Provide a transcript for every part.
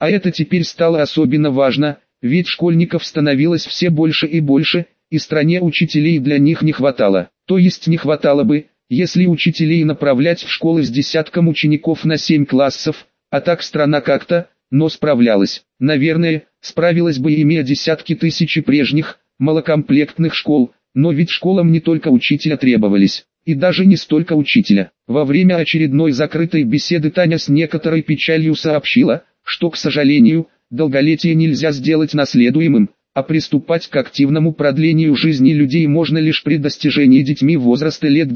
А это теперь стало особенно важно, ведь школьников становилось все больше и больше, и стране учителей для них не хватало. То есть не хватало бы, если учителей направлять в школы с десятком учеников на 7 классов, а так страна как-то, но справлялась. Наверное, справилась бы, имея десятки тысяч прежних, малокомплектных школ, но ведь школам не только учителя требовались, и даже не столько учителя. Во время очередной закрытой беседы Таня с некоторой печалью сообщила, что, к сожалению, долголетие нельзя сделать наследуемым, а приступать к активному продлению жизни людей можно лишь при достижении детьми возраста лет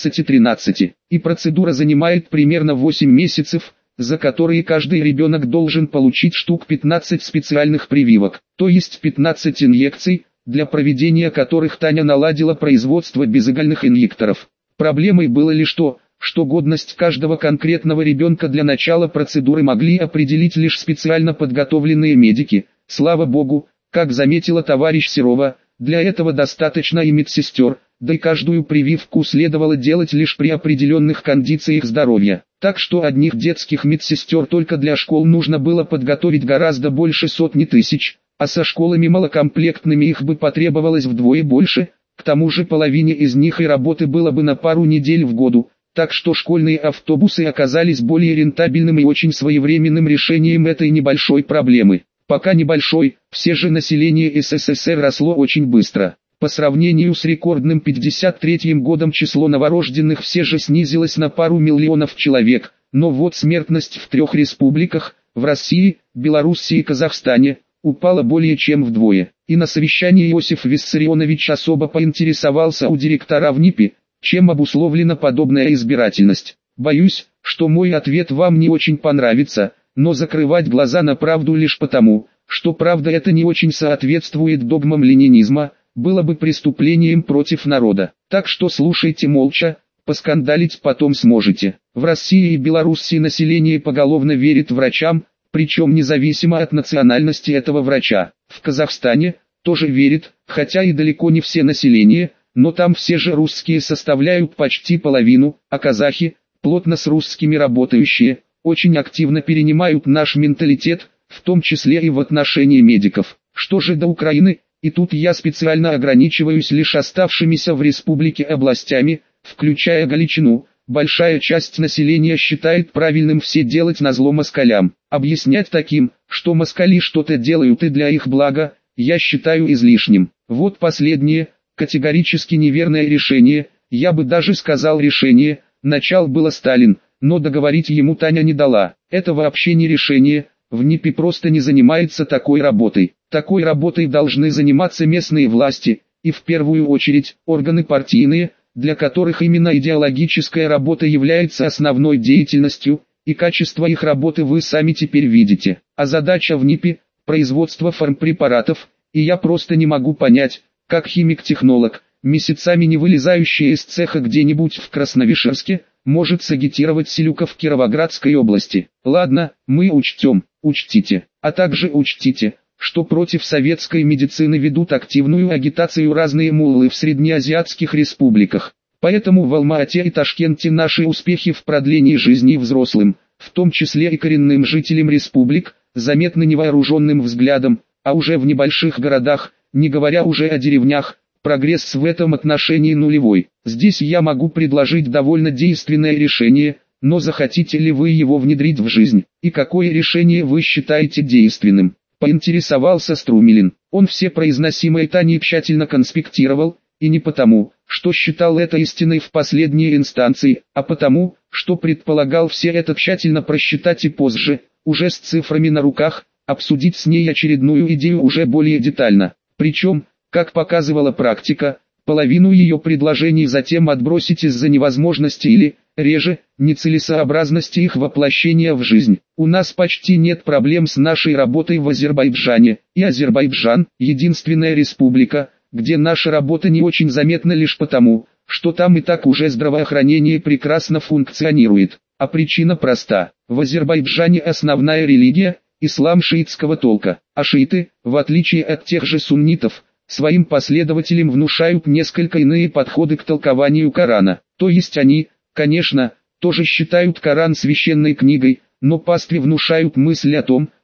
12-13. И процедура занимает примерно 8 месяцев, за которые каждый ребенок должен получить штук 15 специальных прививок, то есть 15 инъекций, для проведения которых Таня наладила производство безыгольных инъекторов. Проблемой было лишь то, что годность каждого конкретного ребенка для начала процедуры могли определить лишь специально подготовленные медики. Слава богу, как заметила товарищ Серова, для этого достаточно и медсестер, да и каждую прививку следовало делать лишь при определенных кондициях здоровья. Так что одних детских медсестер только для школ нужно было подготовить гораздо больше сотни тысяч, а со школами малокомплектными их бы потребовалось вдвое больше, к тому же половине из них и работы было бы на пару недель в году, так что школьные автобусы оказались более рентабельным и очень своевременным решением этой небольшой проблемы. Пока небольшой, все же население СССР росло очень быстро. По сравнению с рекордным 1953 годом число новорожденных все же снизилось на пару миллионов человек, но вот смертность в 3 республиках, в России, Белоруссии и Казахстане, упала более чем вдвое. И на совещании Иосиф Виссарионович особо поинтересовался у директора в НИПе, чем обусловлена подобная избирательность. Боюсь, что мой ответ вам не очень понравится, но закрывать глаза на правду лишь потому, что правда это не очень соответствует догмам ленинизма, было бы преступлением против народа. Так что слушайте молча, поскандалить потом сможете. В России и Белоруссии население поголовно верит врачам, причем независимо от национальности этого врача. В Казахстане тоже верит, хотя и далеко не все население, но там все же русские составляют почти половину, а казахи, плотно с русскими работающие, очень активно перенимают наш менталитет, в том числе и в отношении медиков. Что же до Украины, и тут я специально ограничиваюсь лишь оставшимися в республике областями, включая Галичину. Большая часть населения считает правильным все делать назло москалям. Объяснять таким, что москали что-то делают и для их блага, я считаю излишним. Вот последнее, категорически неверное решение, я бы даже сказал решение, начал было Сталин, но договорить ему Таня не дала. Это вообще не решение, в НИПе просто не занимается такой работой. Такой работой должны заниматься местные власти, и в первую очередь органы партийные, для которых именно идеологическая работа является основной деятельностью, и качество их работы вы сами теперь видите. А задача в НИПе – производство фармпрепаратов, и я просто не могу понять, как химик-технолог, месяцами не вылезающий из цеха где-нибудь в Красновишерске, может сагитировать селюка в Кировоградской области. Ладно, мы учтем, учтите, а также учтите, что против советской медицины ведут активную агитацию разные муллы в среднеазиатских республиках. Поэтому в Алма-Ате и Ташкенте наши успехи в продлении жизни взрослым, в том числе и коренным жителям республик, заметны невооруженным взглядом, а уже в небольших городах, не говоря уже о деревнях, прогресс в этом отношении нулевой. Здесь я могу предложить довольно действенное решение, но захотите ли вы его внедрить в жизнь, и какое решение вы считаете действенным? Поинтересовался Струмилин. Он все произносимые Таней тщательно конспектировал, и не потому, что считал это истиной в последней инстанции, а потому, что предполагал все это тщательно просчитать и позже, уже с цифрами на руках, обсудить с ней очередную идею уже более детально. Причем, как показывала практика, половину ее предложений затем отбросить из-за невозможности или, реже, нецелесообразности их воплощения в жизнь. У нас почти нет проблем с нашей работой в Азербайджане, и Азербайджан – единственная республика, где наша работа не очень заметна лишь потому, что там и так уже здравоохранение прекрасно функционирует. А причина проста. В Азербайджане основная религия – ислам шиитского толка, а шииты, в отличие от тех же суннитов, своим последователям внушают несколько иные подходы к толкованию Корана. То есть они, конечно, тоже считают Коран священной книгой, но пастве внушают мысль о том,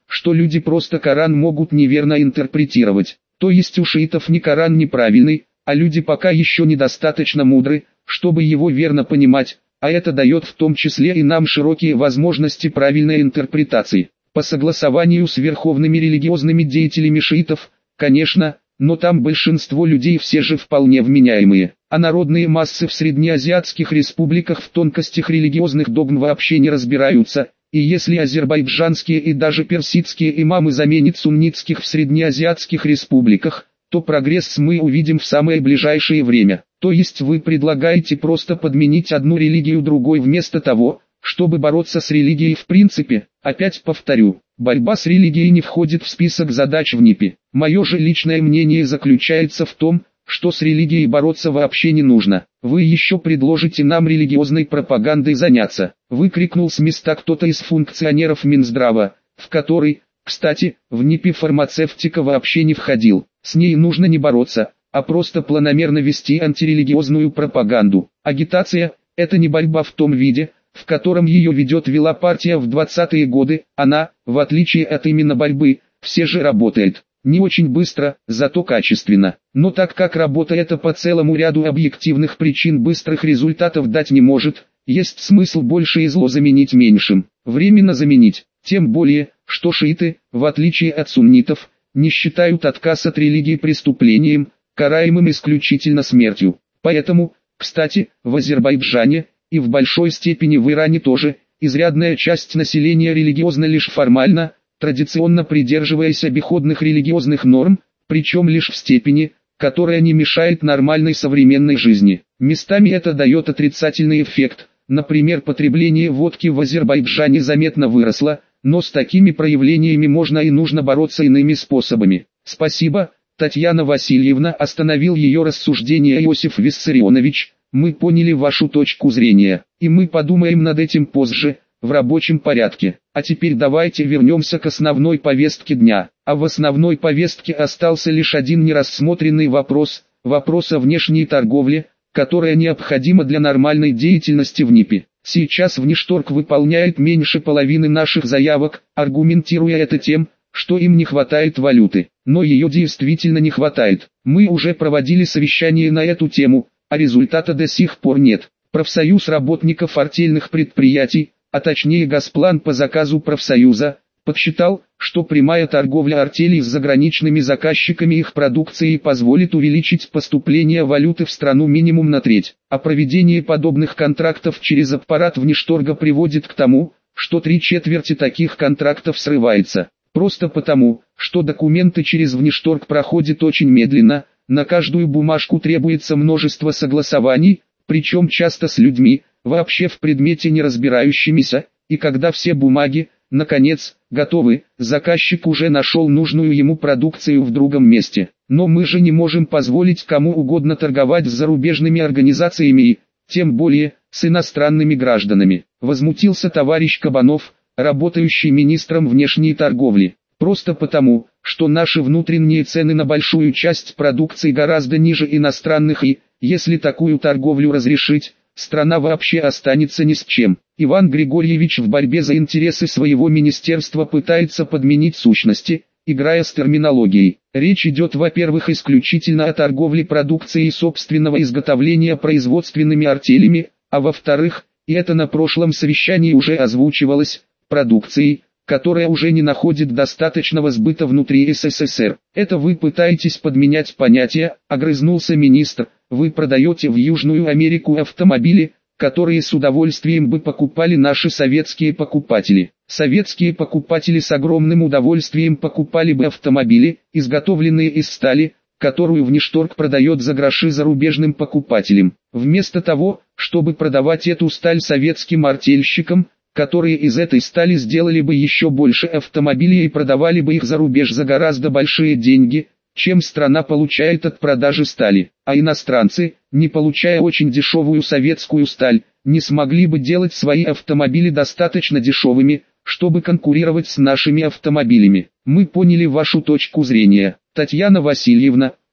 что люди просто Коран могут неверно интерпретировать. То есть у шиитов не Коран неправильный, а люди пока еще недостаточно мудры, чтобы его верно понимать, а это дает в том числе и нам широкие возможности правильной интерпретации. По согласованию с верховными религиозными деятелями шиитов, конечно, но там большинство людей все же вполне вменяемые, а народные массы в среднеазиатских республиках в тонкостях религиозных догм вообще не разбираются, и если азербайджанские и даже персидские имамы заменят суннитских в среднеазиатских республиках, то прогресс мы увидим в самое ближайшее время. То есть вы предлагаете просто подменить одну религию другой вместо того, чтобы бороться с религией в принципе. Опять повторю, борьба с религией не входит в список задач в НИПе. Мое же личное мнение заключается в том, что с религией бороться вообще не нужно. Вы еще предложите нам религиозной пропагандой заняться. Выкрикнул с места кто-то из функционеров Минздрава, в который, кстати, в НИПе фармацевтика вообще не входил. С ней нужно не бороться, а просто планомерно вести антирелигиозную пропаганду. Агитация – это не борьба в том виде, в котором ее вела партия в 20-е годы. Она, в отличие от именно борьбы, все же работает. Не очень быстро, зато качественно. Но так как работа эта по целому ряду объективных причин быстрых результатов дать не может, есть смысл большее зло заменить меньшим. Временно заменить. Тем более, что шииты, в отличие от суннитов, не считают отказ от религии преступлением, караемым исключительно смертью. Поэтому, кстати, в Азербайджане, и в большой степени в Иране тоже, изрядная часть населения религиозна лишь формально, традиционно придерживаясь обиходных религиозных норм, причем лишь в степени, которая не мешает нормальной современной жизни. Местами это дает отрицательный эффект, например, потребление водки в Азербайджане заметно выросло, но с такими проявлениями можно и нужно бороться иными способами. Спасибо, Татьяна Васильевна, остановил ее рассуждение Иосиф Виссарионович. Мы поняли вашу точку зрения, и мы подумаем над этим позже, в рабочем порядке. А теперь давайте вернемся к основной повестке дня. А в основной повестке остался лишь один нерассмотренный вопрос, вопрос о внешней торговле, которая необходима для нормальной деятельности в НИПе. Сейчас Внешторг выполняет меньше половины наших заявок, аргументируя это тем, что им не хватает валюты. Но ее действительно не хватает. Мы уже проводили совещание на эту тему, а результата до сих пор нет. Профсоюз работников артельных предприятий, а точнее Госплан по заказу профсоюза, подсчитал, что прямая торговля артелей с заграничными заказчиками их продукцией позволит увеличить поступление валюты в страну минимум на треть. А проведение подобных контрактов через аппарат Внешторга приводит к тому, что 3/4 таких контрактов срывается. Просто потому, что документы через Внешторг проходят очень медленно, на каждую бумажку требуется множество согласований, причем часто с людьми, вообще в предмете не разбирающимися, и когда все бумаги, наконец, готовы, заказчик уже нашел нужную ему продукцию в другом месте. Но мы же не можем позволить кому угодно торговать с зарубежными организациями и, тем более, с иностранными гражданами. Возмутился товарищ Кабанов, работающий министром внешней торговли. Просто потому, что наши внутренние цены на большую часть продукции гораздо ниже иностранных и, если такую торговлю разрешить, страна вообще останется ни с чем. Иван Григорьевич в борьбе за интересы своего министерства пытается подменить сущности, играя с терминологией. Речь идет, во-первых, исключительно о торговле продукцией собственного изготовления производственными артелями, а во-вторых, и это на прошлом совещании уже озвучивалось, продукцией, которая уже не находит достаточного сбыта внутри СССР. Это вы пытаетесь подменять понятия, огрызнулся министр. Вы продаете в Южную Америку автомобили, которые с удовольствием бы покупали наши советские покупатели. Советские покупатели с огромным удовольствием покупали бы автомобили, изготовленные из стали, которую Внешторг продает за гроши зарубежным покупателям. Вместо того, чтобы продавать эту сталь советским артельщикам, которые из этой стали сделали бы еще больше автомобилей и продавали бы их за рубеж за гораздо большие деньги, чем страна получает от продажи стали. А иностранцы, не получая очень дешевую советскую сталь, не смогли бы делать свои автомобили достаточно дешевыми, чтобы конкурировать с нашими автомобилями. Мы поняли вашу точку зрения, Татьяна Васильевна,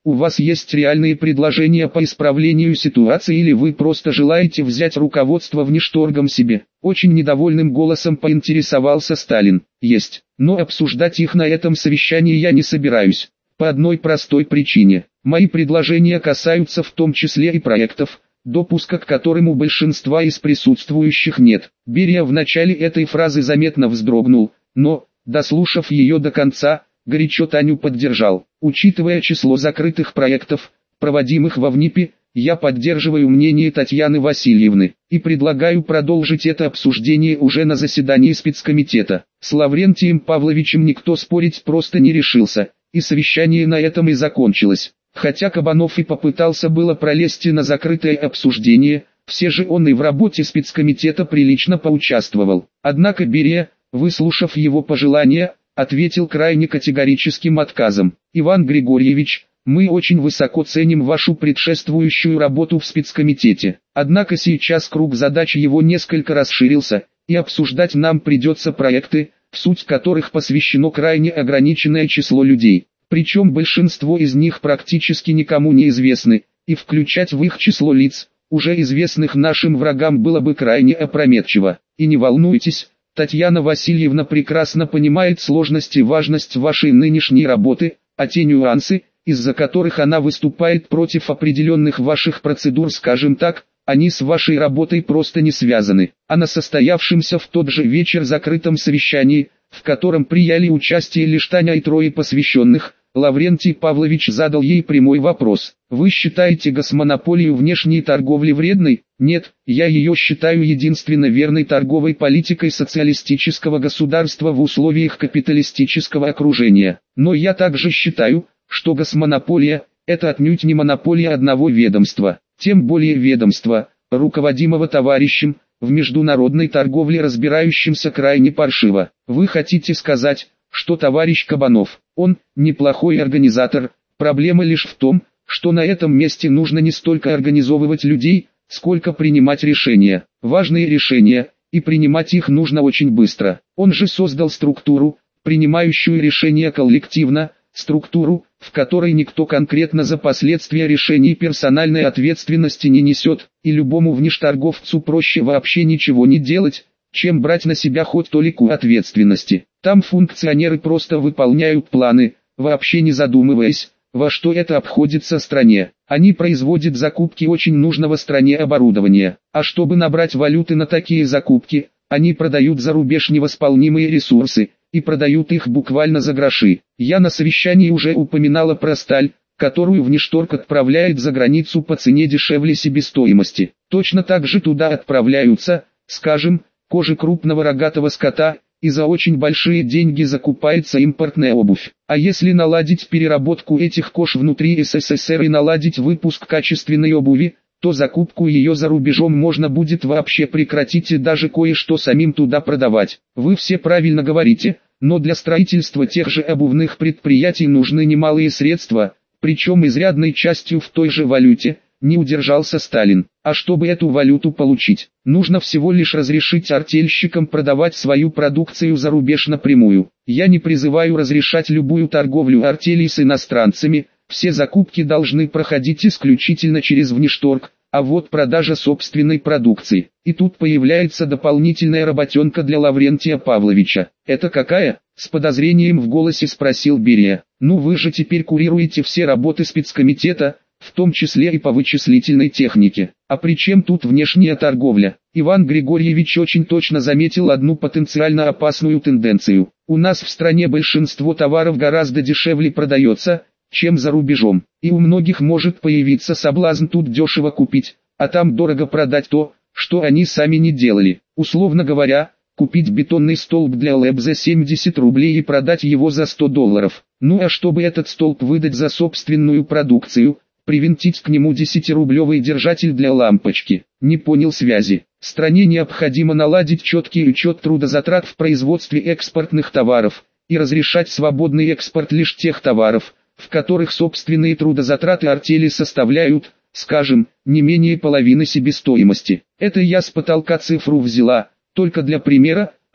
У вас есть реальные предложения по исправлению ситуации или вы просто желаете взять руководство внешторгом себе? Очень недовольным голосом поинтересовался Сталин. Есть, но обсуждать их на этом совещании я не собираюсь. По одной простой причине. Мои предложения касаются в том числе и проектов, допуска к которым у большинства из присутствующих нет. Берия в начале этой фразы заметно вздрогнул, но, дослушав ее до конца, горячо Таню поддержал. Учитывая число закрытых проектов, проводимых во ВНИПе, я поддерживаю мнение Татьяны Васильевны и предлагаю продолжить это обсуждение уже на заседании спецкомитета. С Лаврентием Павловичем никто спорить просто не решился, и совещание на этом и закончилось. Хотя Кабанов и попытался было пролезть на закрытое обсуждение, все же он и в работе спецкомитета прилично поучаствовал. Однако Берия, выслушав его пожелания, ответил крайне категорическим отказом. Иван Григорьевич, мы очень высоко ценим вашу предшествующую работу в спецкомитете. Однако сейчас круг задач его несколько расширился, и обсуждать нам придется проекты, в суть которых посвящено крайне ограниченное число людей. Причем большинство из них практически никому не известны, и включать в их число лиц, уже известных нашим врагам, было бы крайне опрометчиво. И не волнуйтесь, Татьяна Васильевна прекрасно понимает сложность и важность вашей нынешней работы, а те нюансы, из-за которых она выступает против определенных ваших процедур, скажем так, они с вашей работой просто не связаны. А на состоявшемся в тот же вечер закрытом совещании, в котором приняли участие лишь Таня и трое посвященных, Лаврентий Павлович задал ей прямой вопрос. Вы считаете госмонополию внешней торговли вредной? Нет, я ее считаю единственно верной торговой политикой социалистического государства в условиях капиталистического окружения. Но я также считаю, что госмонополия – это отнюдь не монополия одного ведомства, тем более ведомства, руководимого товарищем, в международной торговле разбирающимся крайне паршиво. Вы хотите сказать, что товарищ Кабанов, он неплохой организатор, проблема лишь в том, что на этом месте нужно не столько организовывать людей, сколько принимать решения, важные решения, и принимать их нужно очень быстро. Он же создал структуру, принимающую решения коллективно, структуру, в которой никто конкретно за последствия решений персональной ответственности не несет, и любому внешторговцу проще вообще ничего не делать, чем брать на себя хоть толику ответственности. Там функционеры просто выполняют планы, вообще не задумываясь, во что это обходится стране. Они производят закупки очень нужного стране оборудования, а чтобы набрать валюты на такие закупки, они продают за рубеж невосполнимые ресурсы, и продают их буквально за гроши. Я на совещании уже упоминала про сталь, которую внешторг отправляет за границу по цене дешевле себестоимости. Точно так же туда отправляются, скажем, кожи крупного рогатого скота, и за очень большие деньги закупается импортная обувь. А если наладить переработку этих кож внутри СССР и наладить выпуск качественной обуви, то закупку ее за рубежом можно будет вообще прекратить и даже кое-что самим туда продавать. Вы все правильно говорите, но для строительства тех же обувных предприятий нужны немалые средства, причем изрядной частью в той же валюте, не удержался Сталин. А чтобы эту валюту получить, нужно всего лишь разрешить артельщикам продавать свою продукцию за рубеж напрямую. Я не призываю разрешать любую торговлю артелей с иностранцами, все закупки должны проходить исключительно через внешторг, а вот продажа собственной продукции. И тут появляется дополнительная работенка для Лаврентия Павловича. Это какая? С подозрением в голосе спросил Берия. Ну вы же теперь курируете все работы спецкомитета, в том числе и по вычислительной технике. А при чем тут внешняя торговля? Иван Григорьевич очень точно заметил одну потенциально опасную тенденцию. У нас в стране большинство товаров гораздо дешевле продается, чем за рубежом. И у многих может появиться соблазн тут дешево купить, а там дорого продать то, что они сами не делали. Условно говоря, купить бетонный столб для ЛЭП за 70 рублей и продать его за $100. Ну а чтобы этот столб выдать за собственную продукцию, привинтить к нему 10-рублевый держатель для лампочки. Не понял связи. Стране необходимо наладить четкий учет трудозатрат в производстве экспортных товаров и разрешать свободный экспорт лишь тех товаров, в которых собственные трудозатраты артели составляют, скажем, не менее половины себестоимости. Это я с потолка цифру взяла, только для примера,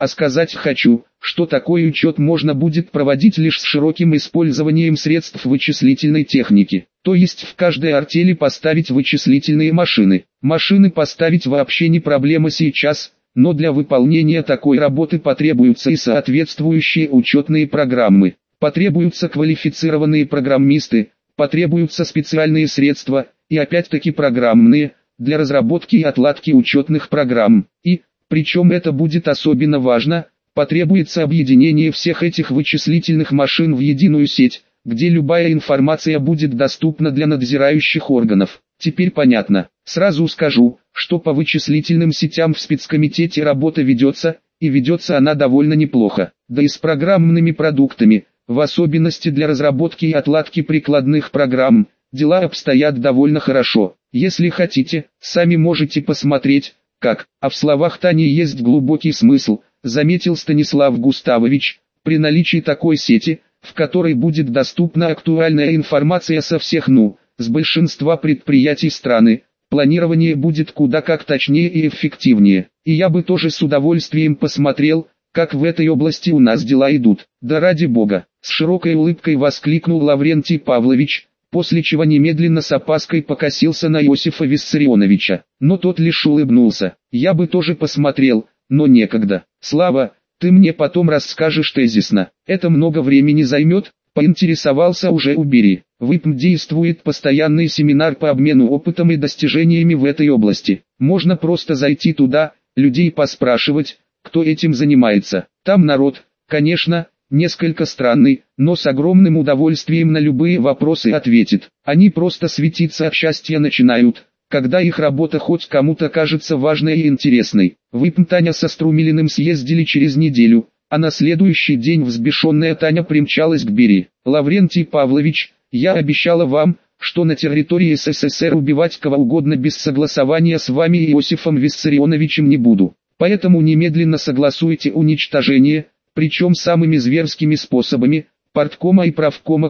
а сказать хочу, что такой учет можно будет проводить лишь с широким использованием средств вычислительной техники. То есть в каждой артели поставить вычислительные машины. Машины поставить вообще не проблема сейчас, но для выполнения такой работы потребуются и соответствующие учетные программы. Потребуются квалифицированные программисты, потребуются специальные средства, и опять-таки программные, для разработки и отладки учетных программ. И, причем это будет особенно важно, потребуется объединение всех этих вычислительных машин в единую сеть, где любая информация будет доступна для надзирающих органов. Теперь понятно. Сразу скажу, что по вычислительным сетям в спецкомитете работа ведется, и ведется она довольно неплохо. Да и с программными продуктами, в особенности для разработки и отладки прикладных программ, дела обстоят довольно хорошо. Если хотите, сами можете посмотреть, как. А в словах Тани есть глубокий смысл, заметил Станислав Густавович. При наличии такой сети, в которой будет доступна актуальная информация со всех с большинства предприятий страны, планирование будет куда как точнее и эффективнее. И я бы тоже с удовольствием посмотрел, как в этой области у нас дела идут. Да ради бога, с широкой улыбкой воскликнул Лаврентий Павлович, после чего немедленно с опаской покосился на Иосифа Виссарионовича. Но тот лишь улыбнулся. Я бы тоже посмотрел, но некогда. Слава, ты мне потом расскажешь тезисно. Это много времени займет? Поинтересовался уже Убери. В ИПМ действует постоянный семинар по обмену опытом и достижениями в этой области. Можно просто зайти туда, людей поспрашивать, кто этим занимается. Там народ, конечно, несколько странный, но с огромным удовольствием на любые вопросы ответит. Они просто светиться от счастья начинают, когда их работа хоть кому-то кажется важной и интересной. В ИПМ Таня со Струмилиным съездили через неделю, а на следующий день взбешенная Таня примчалась к Бери. Лаврентий Павлович, я обещала вам, что на территории СССР убивать кого угодно без согласования с вами и Иосифом Виссарионовичем не буду. Поэтому немедленно согласуйте уничтожение, причем самыми зверскими способами, парткома и правкома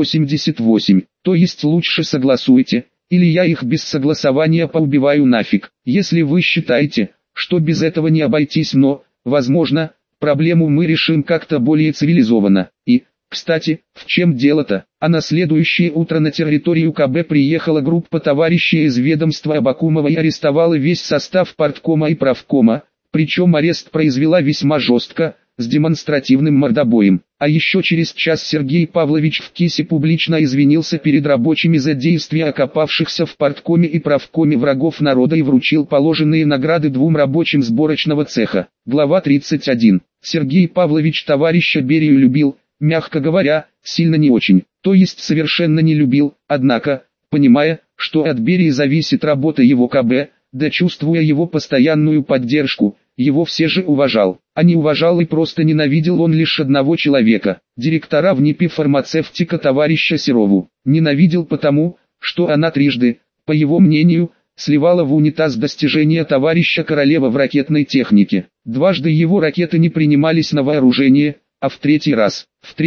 КБ-88. То есть лучше согласуйте, или я их без согласования поубиваю нафиг. Если вы считаете, что без этого не обойтись, но, возможно, проблему мы решим как-то более цивилизованно. И, кстати, в чем дело-то? А на следующее утро на территорию КБ приехала группа товарищей из ведомства Абакумова и арестовала весь состав парткома и правкома, причем арест произвела весьма жестко, с демонстративным мордобоем. А еще через час Сергей Павлович в КИСе публично извинился перед рабочими за действия окопавшихся в парткоме и правкоме врагов народа и вручил положенные награды двум рабочим сборочного цеха. Глава 31. Сергей Павлович товарища Берию любил, мягко говоря, сильно не очень, то есть совершенно не любил, однако, понимая, что от Берии зависит работа его КБ, да чувствуя его постоянную поддержку, его все же уважал. А не уважал и просто ненавидел он лишь одного человека, директора в НИПе фармацевтика товарища Серову. Ненавидел потому, что она трижды, по его мнению, сливала в унитаз достижения товарища Королева в ракетной технике. Дважды его ракеты не принимались на вооружение, а в третий раз,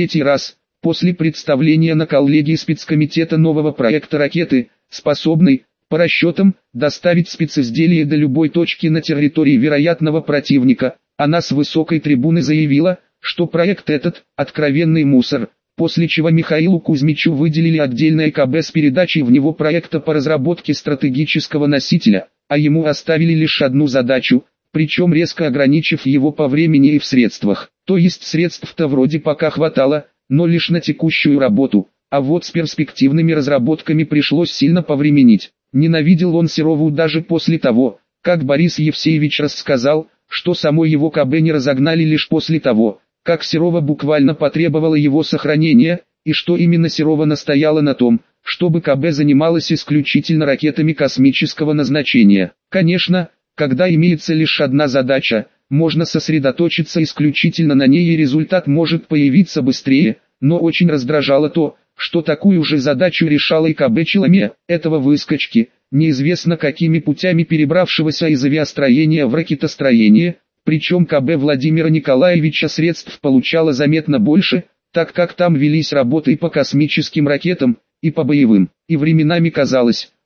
после представления на коллегии спецкомитета нового проекта ракеты, способной, по расчетам, доставить специзделие до любой точки на территории вероятного противника, она с высокой трибуны заявила, что проект этот – откровенный мусор, после чего Михаилу Кузьмичу выделили отдельное КБ с передачей в него проекта по разработке стратегического носителя, а ему оставили лишь одну задачу, причем резко ограничив его по времени и в средствах. То есть средств-то вроде пока хватало, но лишь на текущую работу, а вот с перспективными разработками пришлось сильно повременить. Ненавидел он Серову даже после того, как Борис Евсеевич рассказал, что само его КБ не разогнали лишь после того, как Серова буквально потребовала его сохранения, и что именно Серова настояла на том, чтобы КБ занималась исключительно ракетами космического назначения. Конечно, когда имеется лишь одна задача, можно сосредоточиться исключительно на ней и результат может появиться быстрее, но очень раздражало то, что такую же задачу решала и КБ Челоме, этого выскочки, неизвестно какими путями перебравшегося из авиастроения в ракетостроение, причем КБ Владимира Николаевича средств получало заметно больше, так как там велись работы и по космическим ракетам, и по боевым, и временами казалось,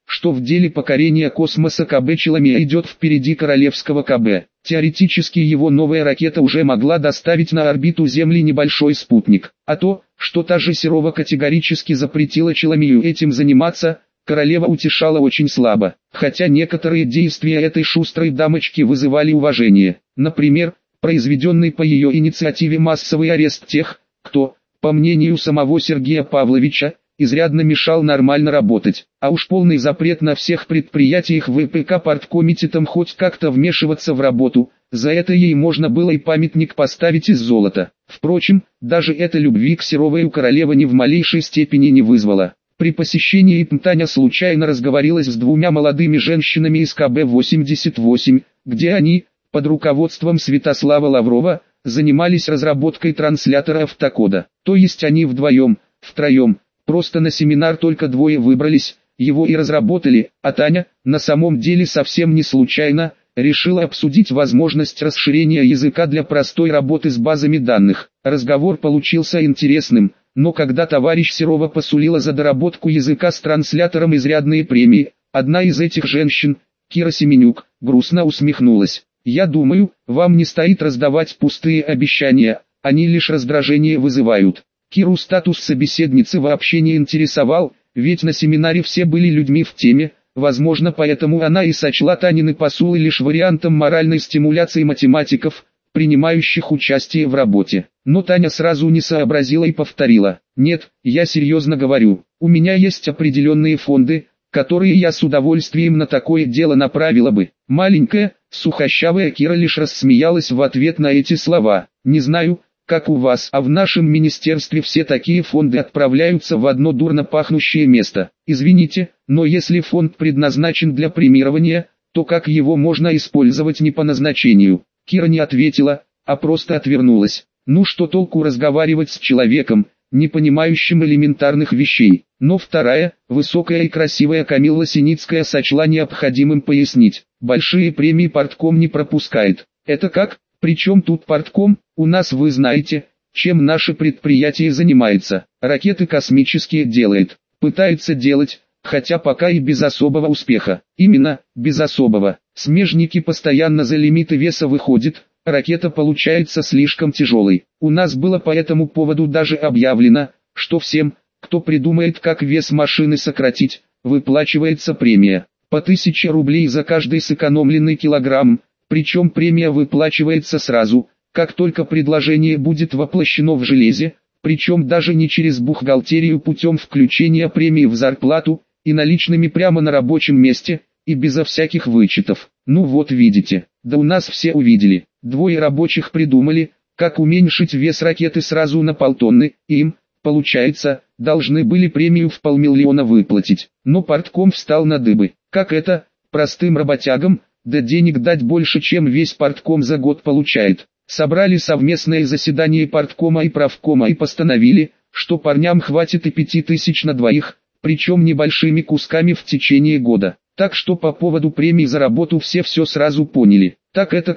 что в деле покорения космоса КБ Челомея идет впереди королевского КБ. Теоретически его новая ракета уже могла доставить на орбиту Земли небольшой спутник. А то, что та же Серова категорически запретила Челомею этим заниматься, королева утешала очень слабо. Хотя некоторые действия этой шустрой дамочки вызывали уважение. Например, произведенный по ее инициативе массовый арест тех, кто, по мнению самого Сергея Павловича, изрядно мешал нормально работать, а уж полный запрет на всех предприятиях ВПК парткомитетом хоть как-то вмешиваться в работу, за это ей можно было и памятник поставить из золота. Впрочем, даже эта любви к Серовой у королевы ни в малейшей степени не вызвала. При посещении ИПМ Таня случайно разговорилась с двумя молодыми женщинами из КБ-88, где они, под руководством Святослава Лаврова, занимались разработкой транслятора автокода. То есть они втроем, просто на семинар только двое выбрались, его и разработали, а Таня, на самом деле совсем не случайно, решила обсудить возможность расширения языка для простой работы с базами данных. Разговор получился интересным, но когда товарищ Серова посулила за доработку языка с транслятором изрядные премии, одна из этих женщин, Кира Семенюк, грустно усмехнулась. «Я думаю, вам не стоит раздавать пустые обещания, они лишь раздражение вызывают». Киру статус собеседницы вообще не интересовал, ведь на семинаре все были людьми в теме, возможно поэтому она и сочла Танины посулы лишь вариантом моральной стимуляции математиков, принимающих участие в работе. Но Таня сразу не сообразила и повторила: «Нет, я серьезно говорю, у меня есть определенные фонды, которые я с удовольствием на такое дело направила бы». Маленькая, сухощавая Кира лишь рассмеялась в ответ на эти слова. «Не знаю, как у вас, а в нашем министерстве все такие фонды отправляются в одно дурно пахнущее место. Извините, но если фонд предназначен для премирования, то как его можно использовать не по назначению?» Кира не ответила, а просто отвернулась. Ну что толку разговаривать с человеком, не понимающим элементарных вещей? Но вторая, высокая и красивая Камилла Синицкая сочла необходимым пояснить: большие премии партком не пропускает. Это как? Причем тут партком? У нас, вы знаете, чем наше предприятие занимается. Ракеты космические делает, пытается делать, хотя пока и без особого успеха. Именно, без особого. Смежники постоянно за лимиты веса выходят, ракета получается слишком тяжелой. У нас было по этому поводу даже объявлено, что всем, кто придумает, как вес машины сократить, выплачивается премия. По 1000 рублей за каждый сэкономленный килограмм, причем премия выплачивается сразу, как только предложение будет воплощено в железе, причем даже не через бухгалтерию путем включения премии в зарплату, и наличными прямо на рабочем месте, и безо всяких вычетов. Ну вот видите, да у нас все увидели. Двое рабочих придумали, как уменьшить вес ракеты сразу на полтонны, и им, получается, должны были премию в 500 000 выплатить. Но партком встал на дыбы. Как это, простым работягам, да денег дать больше, чем весь партком за год получает. Собрали совместное заседание парткома и правкома и постановили, что парням хватит и 5000 на двоих, причем небольшими кусками в течение года. Так что по поводу премий за работу все сразу поняли. Так это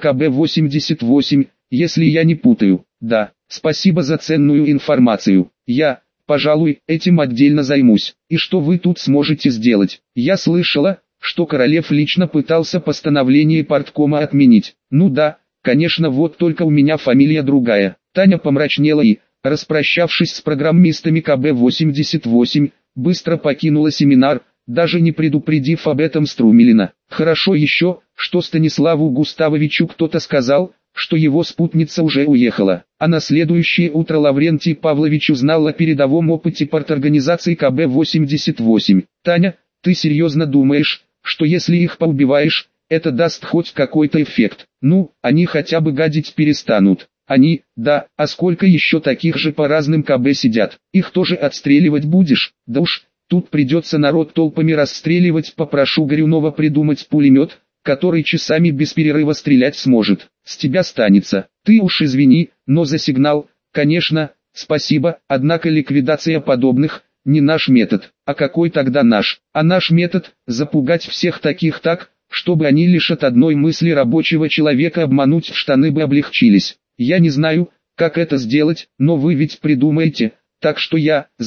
КБ-88, если я не путаю. Да, спасибо за ценную информацию. Я, пожалуй, этим отдельно займусь. И что вы тут сможете сделать? Я слышала, что Королев лично пытался постановление парткома отменить. Ну да, конечно, вот только у меня фамилия другая. Таня помрачнела и, распрощавшись с программистами КБ-88, быстро покинула семинар, даже не предупредив об этом Струмилина. Хорошо еще, что Станиславу Густавовичу кто-то сказал, что его спутница уже уехала. А на следующее утро Лаврентий Павлович узнал о передовом опыте парторганизации КБ-88. «Таня, ты серьезно думаешь, что если их поубиваешь, это даст хоть какой-то эффект? Ну, они хотя бы гадить перестанут». «Они, да, а сколько еще таких же по разным КБ сидят? Их тоже отстреливать будешь?» «Да уж, тут придется народ толпами расстреливать. Попрошу Горюнова придумать пулемет, который часами без перерыва стрелять сможет. С тебя станется. Ты уж извини, но за сигнал, конечно, спасибо, однако ликвидация подобных – не наш метод». «А какой тогда наш?» «А наш метод – запугать всех таких так, чтобы они лишь от одной мысли рабочего человека обмануть в штаны бы облегчились. Я не знаю, как это сделать, но вы ведь придумаете, так что я за».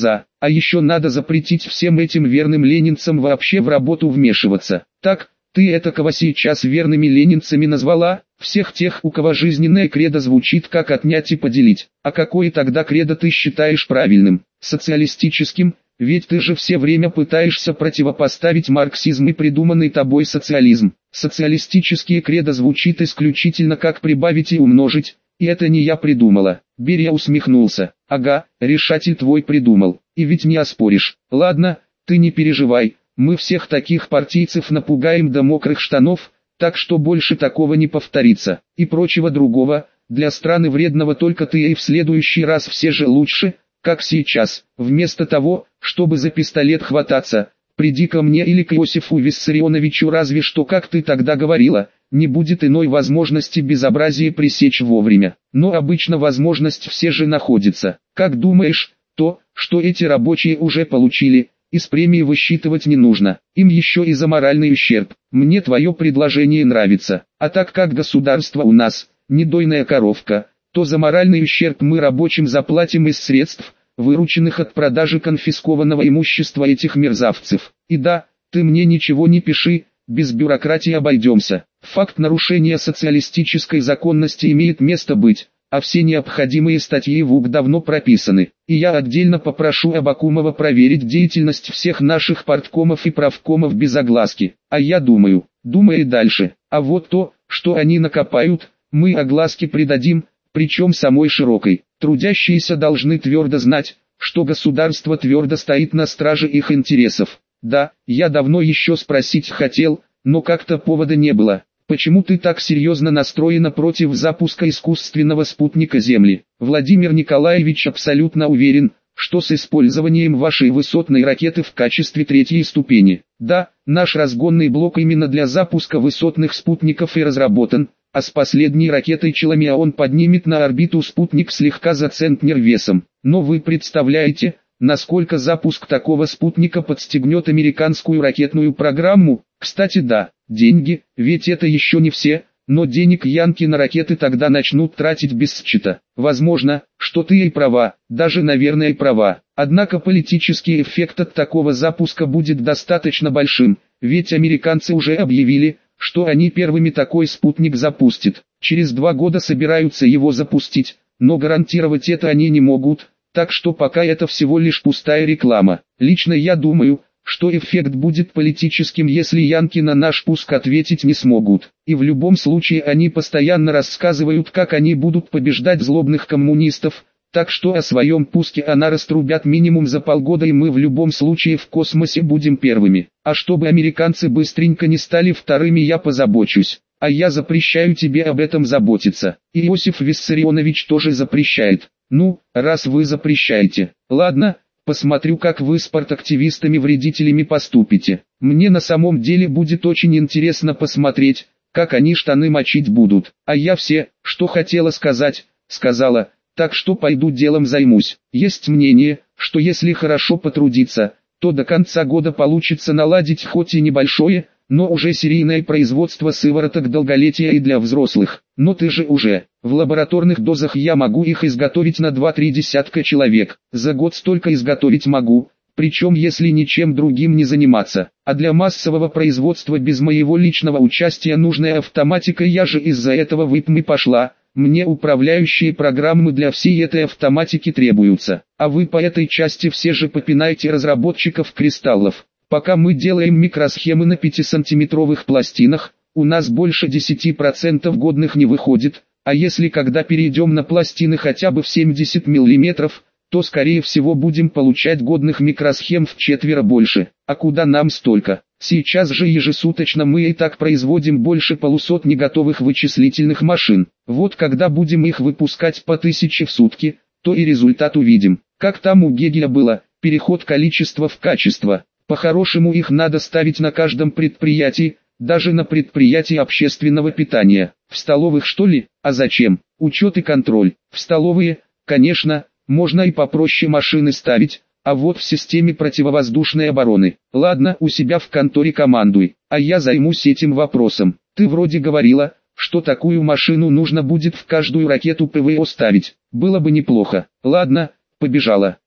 А еще надо запретить всем этим верным ленинцам вообще в работу вмешиваться. Так, ты кого сейчас верными ленинцами назвала? Всех тех, у кого жизненное кредо звучит как отнять и поделить. А какое тогда кредо ты считаешь правильным? Социалистическим? Ведь ты же все время пытаешься противопоставить марксизм и придуманный тобой социализм. Социалистические кредо звучит исключительно как прибавить и умножить, и это не я придумала. Берия усмехнулся. Ага, решатель твой придумал, и ведь не оспоришь. Ладно, ты не переживай, мы всех таких партийцев напугаем до мокрых штанов, так что больше такого не повторится. И прочего другого, для страны вредного только ты и в следующий раз все же лучше, как сейчас, вместо того, чтобы за пистолет хвататься, приди ко мне или к Иосифу Виссарионовичу, разве что, как ты тогда говорила, не будет иной возможности безобразие пресечь вовремя. Но обычно возможность все же находится. Как думаешь, то, что эти рабочие уже получили, из премии высчитывать не нужно, им еще и за моральный ущерб. Мне твое предложение нравится, а так как государство у нас, не дойная коровка, то за моральный ущерб мы рабочим заплатим из средств, вырученных от продажи конфискованного имущества этих мерзавцев. И да, ты мне ничего не пиши, без бюрократии обойдемся. Факт нарушения социалистической законности имеет место быть, а все необходимые статьи в УК давно прописаны. И я отдельно попрошу Абакумова проверить деятельность всех наших парткомов и правкомов без огласки. А я думаю, думай дальше. А вот то, что они накопают, мы огласке придадим, причем самой широкой. Трудящиеся должны твердо знать, что государство твердо стоит на страже их интересов. Да, я давно еще спросить хотел, но как-то повода не было. Почему ты так серьезно настроена против запуска искусственного спутника Земли? Владимир Николаевич абсолютно уверен, что с использованием вашей высотной ракеты в качестве третьей ступени. Да, наш разгонный блок именно для запуска высотных спутников и разработан, а с последней ракетой Челомея он поднимет на орбиту спутник слегка за центнер весом. Но вы представляете, насколько запуск такого спутника подстегнет американскую ракетную программу? Кстати, да, деньги, ведь это еще не все, но денег янки на ракеты тогда начнут тратить без счета. Возможно, что ты и права, даже наверное и права. Однако политический эффект от такого запуска будет достаточно большим, ведь американцы уже объявили, что они первыми такой спутник запустят. Через 2 года собираются его запустить, но гарантировать это они не могут, так что пока это всего лишь пустая реклама. Лично я думаю, что эффект будет политическим, если янки на наш пуск ответить не смогут. И в любом случае они постоянно рассказывают, как они будут побеждать злобных коммунистов, так что о своем пуске она раструбят минимум за полгода, и мы в любом случае в космосе будем первыми. А чтобы американцы быстренько не стали вторыми, я позабочусь. А я запрещаю тебе об этом заботиться. И Иосиф Виссарионович тоже запрещает. Ну, раз вы запрещаете. Ладно, посмотрю, как вы с партактивистами-вредителями поступите. Мне на самом деле будет очень интересно посмотреть, как они штаны мочить будут. А я все, что хотела сказать, сказала. Так что пойду делом займусь. Есть мнение, что если хорошо потрудиться, то до конца года получится наладить хоть и небольшое, но уже серийное производство сывороток долголетия и для взрослых. Но ты же уже, в лабораторных дозах я могу их изготовить на 2-3 десятка человек. За год столько изготовить могу, причем если ничем другим не заниматься. А для массового производства без моего личного участия нужная автоматика, я же из-за этого в ИПМ и пошла. Мне управляющие программы для всей этой автоматики требуются, а вы по этой части все же попинайте разработчиков кристаллов. Пока мы делаем микросхемы на 5-сантиметровых пластинах, у нас больше 10% годных не выходит, а если когда перейдем на пластины хотя бы в 70 мм, то скорее всего будем получать годных микросхем в 4 больше. А куда нам столько? Сейчас же ежесуточно мы и так производим больше полусотни готовых вычислительных машин. Вот когда будем их выпускать по 1000 в сутки, то и результат увидим. Как там у Гегеля было, переход количества в качество. По-хорошему их надо ставить на каждом предприятии, даже на предприятии общественного питания. В столовых что ли? А зачем? Учет и контроль. В столовые, конечно, можно и попроще машины ставить, а вот в системе противовоздушной обороны. Ладно, у себя в конторе командуй, а я займусь этим вопросом. Ты вроде говорила, что такую машину нужно будет в каждую ракету ПВО ставить. Было бы неплохо. Ладно, побежала.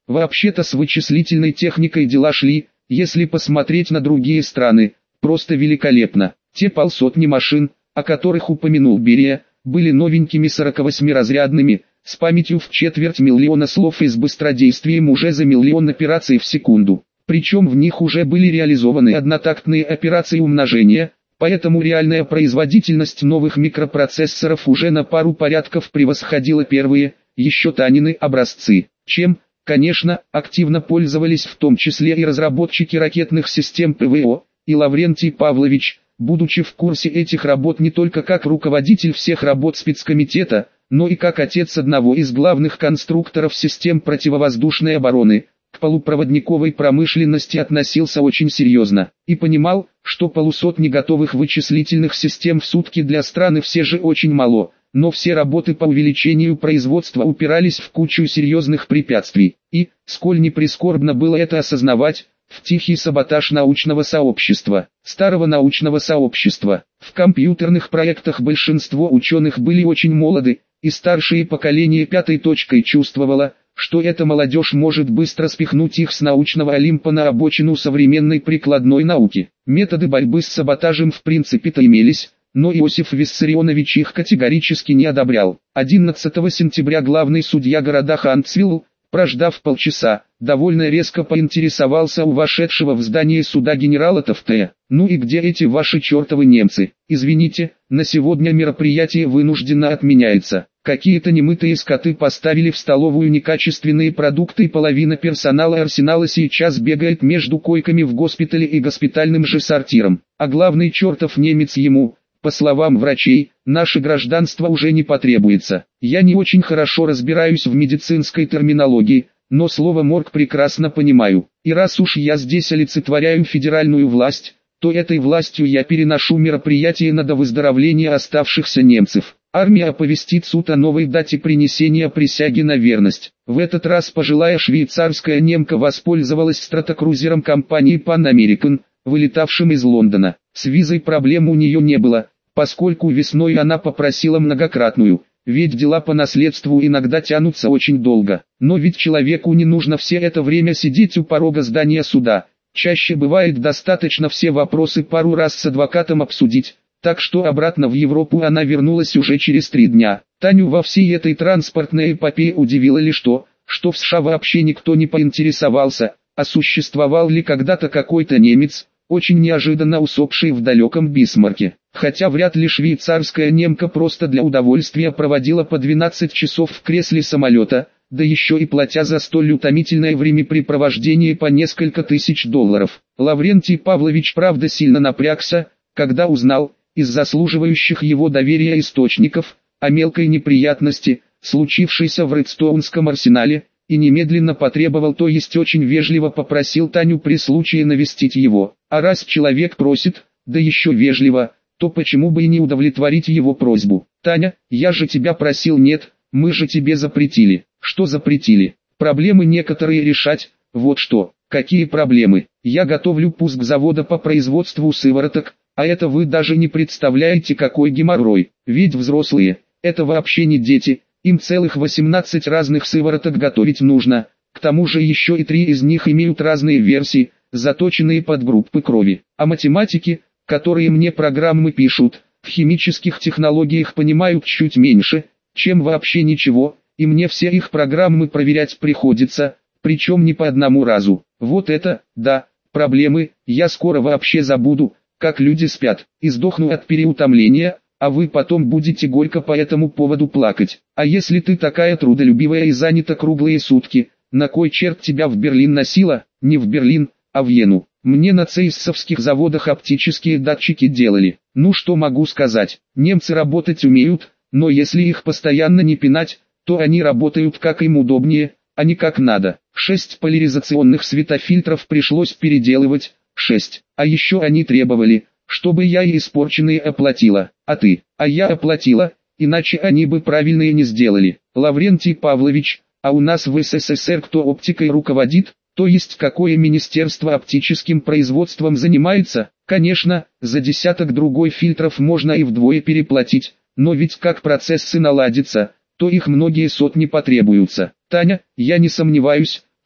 Вообще-то с вычислительной техникой дела шли, если посмотреть на другие страны, просто великолепно. Те полсотни машин, о которых упомянул Берия, были новенькими 48-разрядными, с памятью в 250 000 слов и с быстродействием уже за 1 000 000 операций в секунду. Причем в них уже были реализованы однотактные операции умножения, поэтому реальная производительность новых микропроцессоров уже на пару порядков превосходила первые, еще Танины образцы, чем, конечно, активно пользовались в том числе и разработчики ракетных систем ПВО, и Лаврентий Павлович, будучи в курсе этих работ не только как руководитель всех работ спецкомитета, но и как отец одного из главных конструкторов систем противовоздушной обороны, к полупроводниковой промышленности относился очень серьезно, и понимал, что полусотни готовых вычислительных систем в сутки для страны все же очень мало, но все работы по увеличению производства упирались в кучу серьезных препятствий, и, сколь не прискорбно было это осознавать, в тихий саботаж научного сообщества, старого научного сообщества. В компьютерных проектах большинство ученых были очень молоды, и старшее поколение пятой точкой чувствовало, что эта молодежь может быстро спихнуть их с научного Олимпа на обочину современной прикладной науки. Методы борьбы с саботажем в принципе-то имелись, но Иосиф Виссарионович их категорически не одобрял. 11 сентября главный судья города Хантсвилл, прождав полчаса, довольно резко поинтересовался у вошедшего в здание суда генерала Тафте: «Ну и где эти ваши чертовы немцы? Извините, на сегодня мероприятие вынужденно отменяется. Какие-то немытые скоты поставили в столовую некачественные продукты, и половина персонала арсенала сейчас бегает между койками в госпитале и госпитальным же сортиром. А главный чертов немец ему, по словам врачей, наше гражданство уже не потребуется». Я не очень хорошо разбираюсь в медицинской терминологии, но слово «морг» прекрасно понимаю. И раз уж я здесь олицетворяю федеральную власть, то этой властью я переношу мероприятие на довыздоровление оставшихся немцев. Армия оповестит суд о новой дате принесения присяги на верность. В этот раз пожилая швейцарская немка воспользовалась стратокрузером компании Pan American, вылетавшим из Лондона. С визой проблем у нее не было, поскольку весной она попросила многократную, ведь дела по наследству иногда тянутся очень долго. Но ведь человеку не нужно все это время сидеть у порога здания суда. Чаще бывает достаточно все вопросы пару раз с адвокатом обсудить. Так что обратно в Европу она вернулась уже через 3 дня. Таню во всей этой транспортной эпопее удивило лишь то, что в США вообще никто не поинтересовался, а существовал ли когда-то какой-то немец, очень неожиданно усопший в далеком Бисмарке. Хотя вряд ли швейцарская немка просто для удовольствия проводила по 12 часов в кресле самолета, да еще и платя за столь утомительное времяпрепровождение по несколько тысяч долларов. Лаврентий Павлович правда сильно напрягся, когда узнал, из заслуживающих его доверия источников, о мелкой неприятности, случившейся в Редстоунском арсенале, и немедленно потребовал, то есть очень вежливо попросил Таню при случае навестить его. А раз человек просит, да еще вежливо, то почему бы и не удовлетворить его просьбу? «Таня, я же тебя просил». «Нет, мы же тебе запретили». «Что запретили?» «Проблемы некоторые решать». «Вот что, какие проблемы?» «Я готовлю пуск завода по производству сывороток, а это вы даже не представляете, какой геморрой. Ведь взрослые, это вообще не дети, им целых 18 разных сывороток готовить нужно, к тому же еще и 3 из них имеют разные версии, заточенные под группы крови. А математики, которые мне программы пишут, в химических технологиях понимают чуть меньше, чем вообще ничего, и мне все их программы проверять приходится, причем не по одному разу. Вот это, да, проблемы, я скоро вообще забуду, как люди спят, и сдохну от переутомления, а вы потом будете горько по этому поводу плакать. А если ты такая трудолюбивая и занята круглые сутки, на кой черт тебя в Берлин носила? Не в Берлин, а в Вену. Мне на цейссовских заводах оптические датчики делали. Ну что могу сказать, немцы работать умеют, но если их постоянно не пинать, то они работают как им удобнее, а не как надо. 6 поляризационных светофильтров пришлось переделывать. 6. А еще они требовали, чтобы я и испорченные оплатила. А ты? А я оплатила, иначе они бы правильные не сделали. Лаврентий Павлович, а у нас в СССР кто оптикой руководит? То есть какое министерство оптическим производством занимается? Конечно, за десяток другой фильтров можно и вдвое переплатить, но ведь как процессы наладятся, то их многие сотни потребуются. Таня, я не сомневаюсь,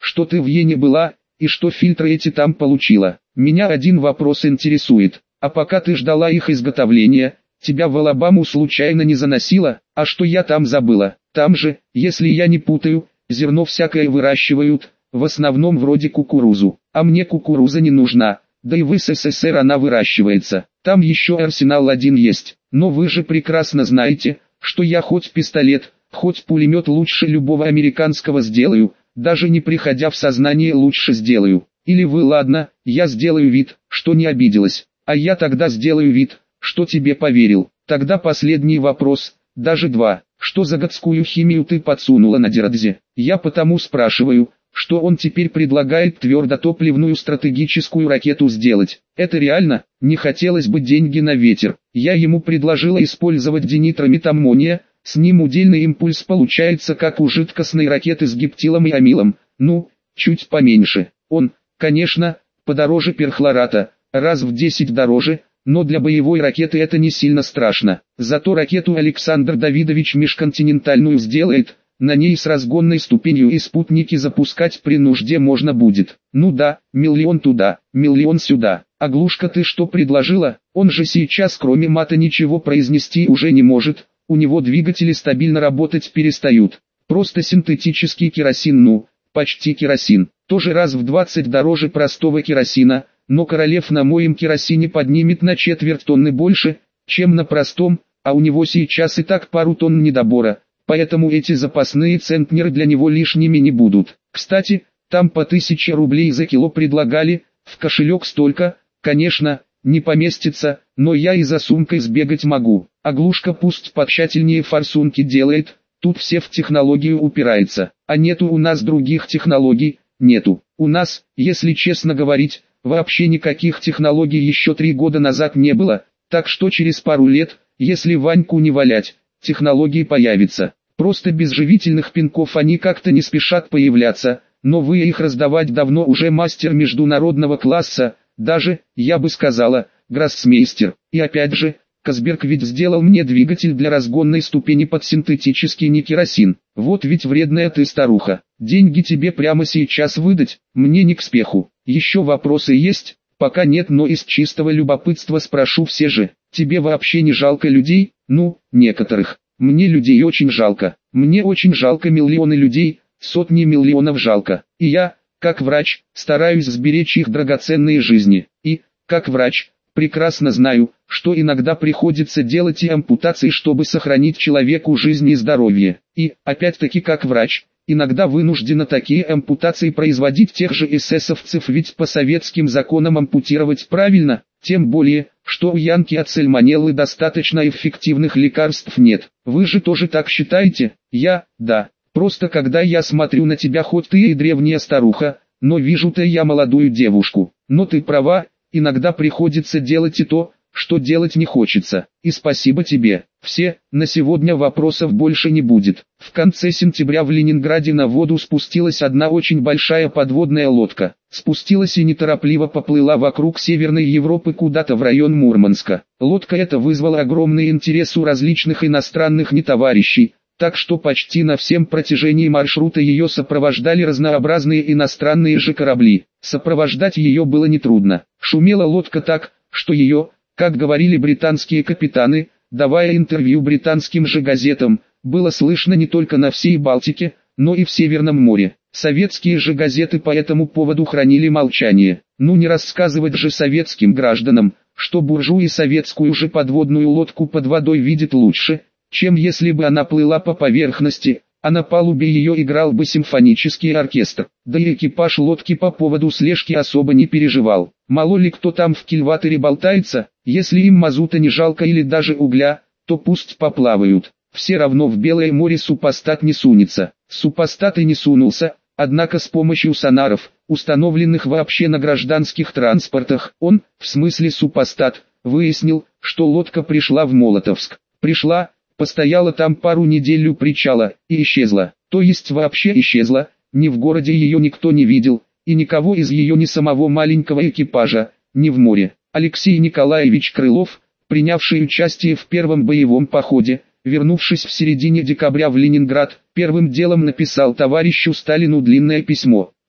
что ты в Йене была, и что фильтры эти там получила. Меня один вопрос интересует, а пока ты ждала их изготовления, тебя в Алабаму случайно не заносило? А что я там забыла? Там же, если я не путаю, зерно всякое выращивают, в основном вроде кукурузу. А мне кукуруза не нужна, да и в СССР она выращивается. Там еще Арсенал-1 есть. Но вы же прекрасно знаете, что я хоть пистолет, хоть пулемет лучше любого американского сделаю, даже не приходя в сознание лучше сделаю. Или вы, ладно, я сделаю вид, что не обиделась, а я тогда сделаю вид, что тебе поверил. Тогда последний вопрос, даже два. Что за гадскую химию ты подсунула Надирдзе? Я потому спрашиваю, что он теперь предлагает твердотопливную стратегическую ракету сделать. Это реально? Не хотелось бы деньги на ветер. Я ему предложила использовать динитромет аммония, с ним удельный импульс получается как у жидкостной ракеты с гептилом и амилом, ну, чуть поменьше. Он, конечно, подороже перхлората, раз в 10 дороже, но для боевой ракеты это не сильно страшно. Зато ракету Александр Давидович межконтинентальную сделает, на ней с разгонной ступенью и спутники запускать при нужде можно будет. Ну да, миллион туда, миллион сюда. А Глушка ты что предложила? Он же сейчас кроме мата ничего произнести уже не может, у него двигатели стабильно работать перестают. Просто синтетический керосин, ну, почти керосин. Тоже раз в 20 дороже простого керосина, но Королев на моем керосине поднимет на четверть тонны больше, чем на простом, а у него сейчас и так пару тонн недобора. Поэтому эти запасные центнеры для него лишними не будут. Кстати, там по 1000 рублей за кило предлагали, в кошелек столько, конечно, не поместится, но я и за сумкой сбегать могу. А Глушка пусть потщательнее форсунки делает, тут все в технологию упирается. А нету у нас других технологий, нету. У нас, если честно говорить, вообще никаких технологий еще 3 года назад не было, так что через пару лет, если Ваньку не валять, технологии появятся. Просто без живительных пинков они как-то не спешат появляться, но вы их раздавать давно уже мастер международного класса, даже, я бы сказала, гроссмейстер. И опять же, Касберг ведь сделал мне двигатель для разгонной ступени под синтетический не керосин. Вот ведь вредная ты старуха. Деньги тебе прямо сейчас выдать, мне не к спеху. Еще вопросы есть? Пока нет, но из чистого любопытства спрошу все же. Тебе вообще не жалко людей? Ну, некоторых. Мне людей очень жалко. Мне очень жалко миллионы людей, сотни миллионов жалко. И я, как врач, стараюсь сберечь их драгоценные жизни. И, как врач, прекрасно знаю, что иногда приходится делать и ампутации, чтобы сохранить человеку жизнь и здоровье. И, опять-таки как врач, иногда вынуждена такие ампутации производить тех же эсэсовцев, ведь по советским законам ампутировать правильно, тем более, что у Янки от сальмонеллы достаточно эффективных лекарств нет. Вы же тоже так считаете? Да. Просто когда я смотрю на тебя, хоть ты и древняя старуха, но вижу-то я молодую девушку. Но ты права, иногда приходится делать и то, что делать не хочется. И спасибо тебе. Все, на сегодня вопросов больше не будет. В конце сентября в Ленинграде на воду спустилась одна очень большая подводная лодка. Спустилась и неторопливо поплыла вокруг Северной Европы куда-то в район Мурманска. Лодка эта вызвала огромный интерес у различных иностранных нетоварищей, так что почти на всем протяжении маршрута ее сопровождали разнообразные иностранные же корабли. Сопровождать ее было нетрудно. Шумела лодка так, что ее, как говорили британские капитаны, давая интервью британским же газетам, было слышно не только на всей Балтике, но и в Северном море. Советские же газеты по этому поводу хранили молчание. Ну не рассказывать же советским гражданам, что буржуи советскую же подводную лодку под водой видят лучше, чем если бы она плыла по поверхности, а на палубе ее играл бы симфонический оркестр. Да и экипаж лодки по поводу слежки особо не переживал. Мало ли кто там в кильваторе болтается, если им мазута не жалко или даже угля, то пусть поплавают. Все равно в Белое море супостат не сунется. Супостат и не сунулся, однако с помощью сонаров, установленных вообще на гражданских транспортах, он, в смысле супостат, выяснил, что лодка пришла в Молотовск. Пришла, постояла там пару недель у причала и исчезла. То есть вообще исчезла, ни в городе ее никто не видел, и никого из ее ни самого маленького экипажа, ни в море. Алексей Николаевич Крылов, принявший участие в первом боевом походе, вернувшись в середине декабря в Ленинград, первым делом написал товарищу Сталину длинное письмо.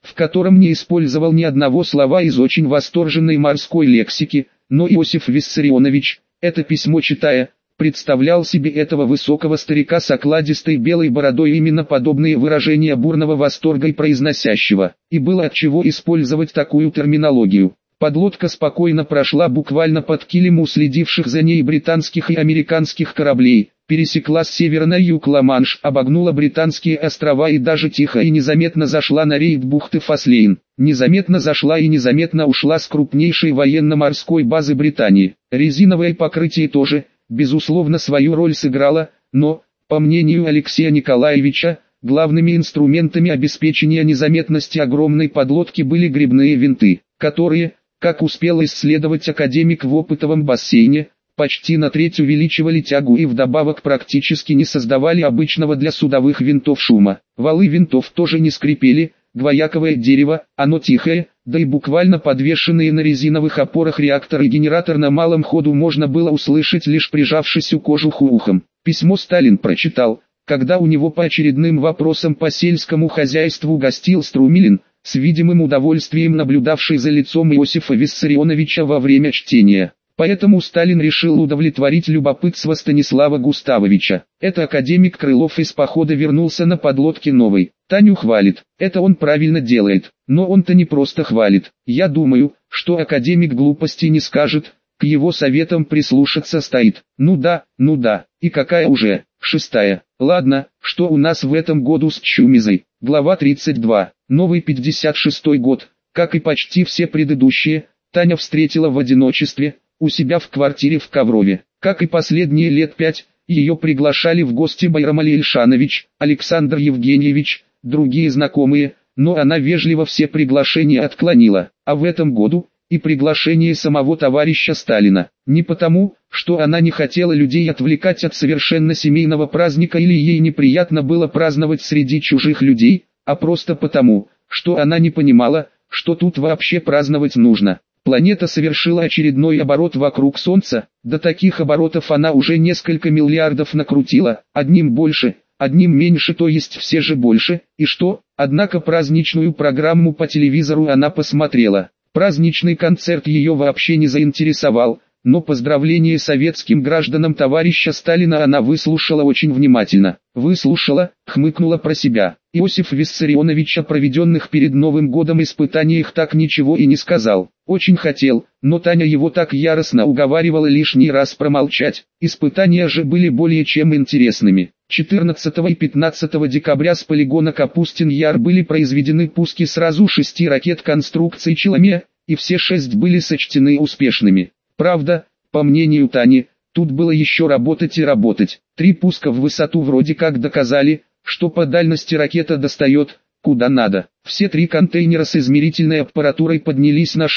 в котором не использовал ни одного слова из очень восторженной морской лексики, но Иосиф Виссарионович, это письмо читая, представлял себе этого высокого старика с окладистой белой бородой именно подобные выражения бурного восторга и произносящего, и было от чего использовать такую терминологию. Подлодка спокойно прошла буквально под килем у следивших за ней британских и американских кораблей, пересекла с севера на юг Ла-Манш, обогнула британские острова и даже тихо и незаметно зашла на рейд бухты Фаслейн. Незаметно зашла и незаметно ушла с крупнейшей военно-морской базы Британии. Резиновое покрытие тоже, безусловно, свою роль сыграло, но, по мнению Алексея Николаевича, главными инструментами обеспечения незаметности огромной подлодки были гребные винты, которые, как успел исследовать академик в опытовом бассейне, почти на треть увеличивали тягу и вдобавок практически не создавали обычного для судовых винтов шума. Валы винтов тоже не скрипели, гвояковое дерево, оно тихое, да и буквально подвешенные на резиновых опорах реактор и генератор на малом ходу можно было услышать, лишь прижавшись у кожуху ухом. Письмо Сталин прочитал, когда у него по очередным вопросам по сельскому хозяйству гостил Струмилин, с видимым удовольствием наблюдавший за лицом Иосифа Виссарионовича во время чтения. Поэтому Сталин решил удовлетворить любопытство Станислава Густавовича. Это академик Крылов из похода вернулся на подлодке новой. Таню хвалит, это он правильно делает, но он-то не просто хвалит. Я думаю, что академик глупости не скажет, к его советам прислушаться стоит. Ну да, и какая уже, 6-я. Ладно, что у нас в этом году с Чумизой? Глава 32. Новый 56-й год, как и почти все предыдущие, Таня встретила в одиночестве, у себя в квартире в Коврове. Как и последние лет 5, ее приглашали в гости Байрамали Ильшанович, Александр Евгеньевич, другие знакомые, но она вежливо все приглашения отклонила. А в этом году и приглашение самого товарища Сталина. Не потому, что она не хотела людей отвлекать от совершенно семейного праздника или ей неприятно было праздновать среди чужих людей, а просто потому, что она не понимала, что тут вообще праздновать нужно. Планета совершила очередной оборот вокруг Солнца, до таких оборотов она уже несколько миллиардов накрутила, одним больше, одним меньше, то есть все же больше, и что? Однако праздничную программу по телевизору она посмотрела. Праздничный концерт ее вообще не заинтересовал, но поздравления советским гражданам товарища Сталина она выслушала очень внимательно. Выслушала, хмыкнула про себя. Иосиф Виссарионович о проведенных перед Новым годом испытаниях так ничего и не сказал. Очень хотел, но Таня его так яростно уговаривала лишний раз промолчать. Испытания же были более чем интересными. 14 и 15 декабря с полигона Капустин-Яр были произведены пуски сразу 6 ракет конструкции Челомея, и все 6 были сочтены успешными. Правда, по мнению Тани, тут было еще работать и работать. 3 пуска в высоту вроде как доказали, что по дальности ракета достает, куда надо. Все 3 контейнера с измерительной аппаратурой поднялись на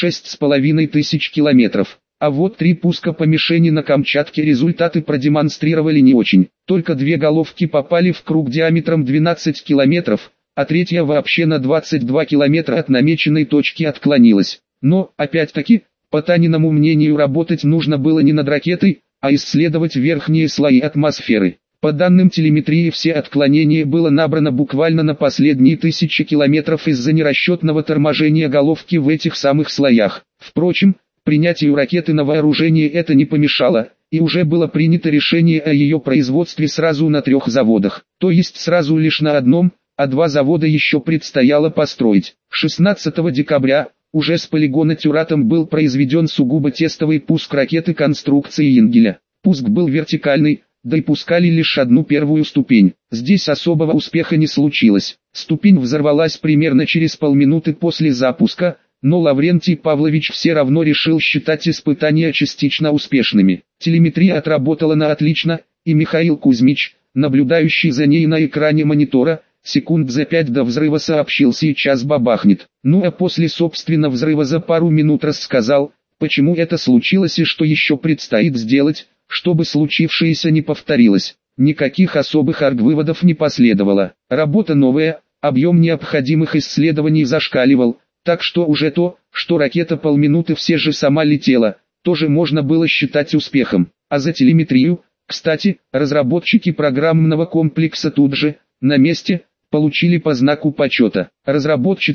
6500 километров. А вот 3 пуска по мишени на Камчатке результаты продемонстрировали не очень. Только 2 головки попали в круг диаметром 12 километров, а 3-я вообще на 22 километра от намеченной точки отклонилась. Но, опять-таки, по Таниному мнению, работать нужно было не над ракетой, а исследовать верхние слои атмосферы. По данным телеметрии все отклонения было набрано буквально на последние 1000 километров из-за нерасчетного торможения головки в этих самых слоях. Впрочем, принятию ракеты на вооружение это не помешало, и уже было принято решение о ее производстве сразу на 3 заводах, то есть сразу лишь на одном, а 2 завода еще предстояло построить. 16 декабря, уже с полигона Тюратом был произведен сугубо тестовый пуск ракеты конструкции Ингеля. Пуск был вертикальный, да и пускали лишь одну первую ступень. Здесь особого успеха не случилось. Ступень взорвалась примерно через полминуты после запуска, но Лаврентий Павлович все равно решил считать испытания частично успешными. Телеметрия отработала на отлично, и Михаил Кузьмич, наблюдающий за ней на экране монитора, секунд за 5 до взрыва сообщил: сейчас бабахнет. Ну а после собственно взрыва за пару минут рассказал, почему это случилось и что еще предстоит сделать, чтобы случившееся не повторилось. Никаких особых аргвыводов не последовало. Работа новая, объем необходимых исследований зашкаливал, так что уже то, что ракета полминуты все же сама летела, тоже можно было считать успехом. А за телеметрию, кстати, разработчики программного комплекса тут же, на месте, получили по знаку почета. Разработчицы,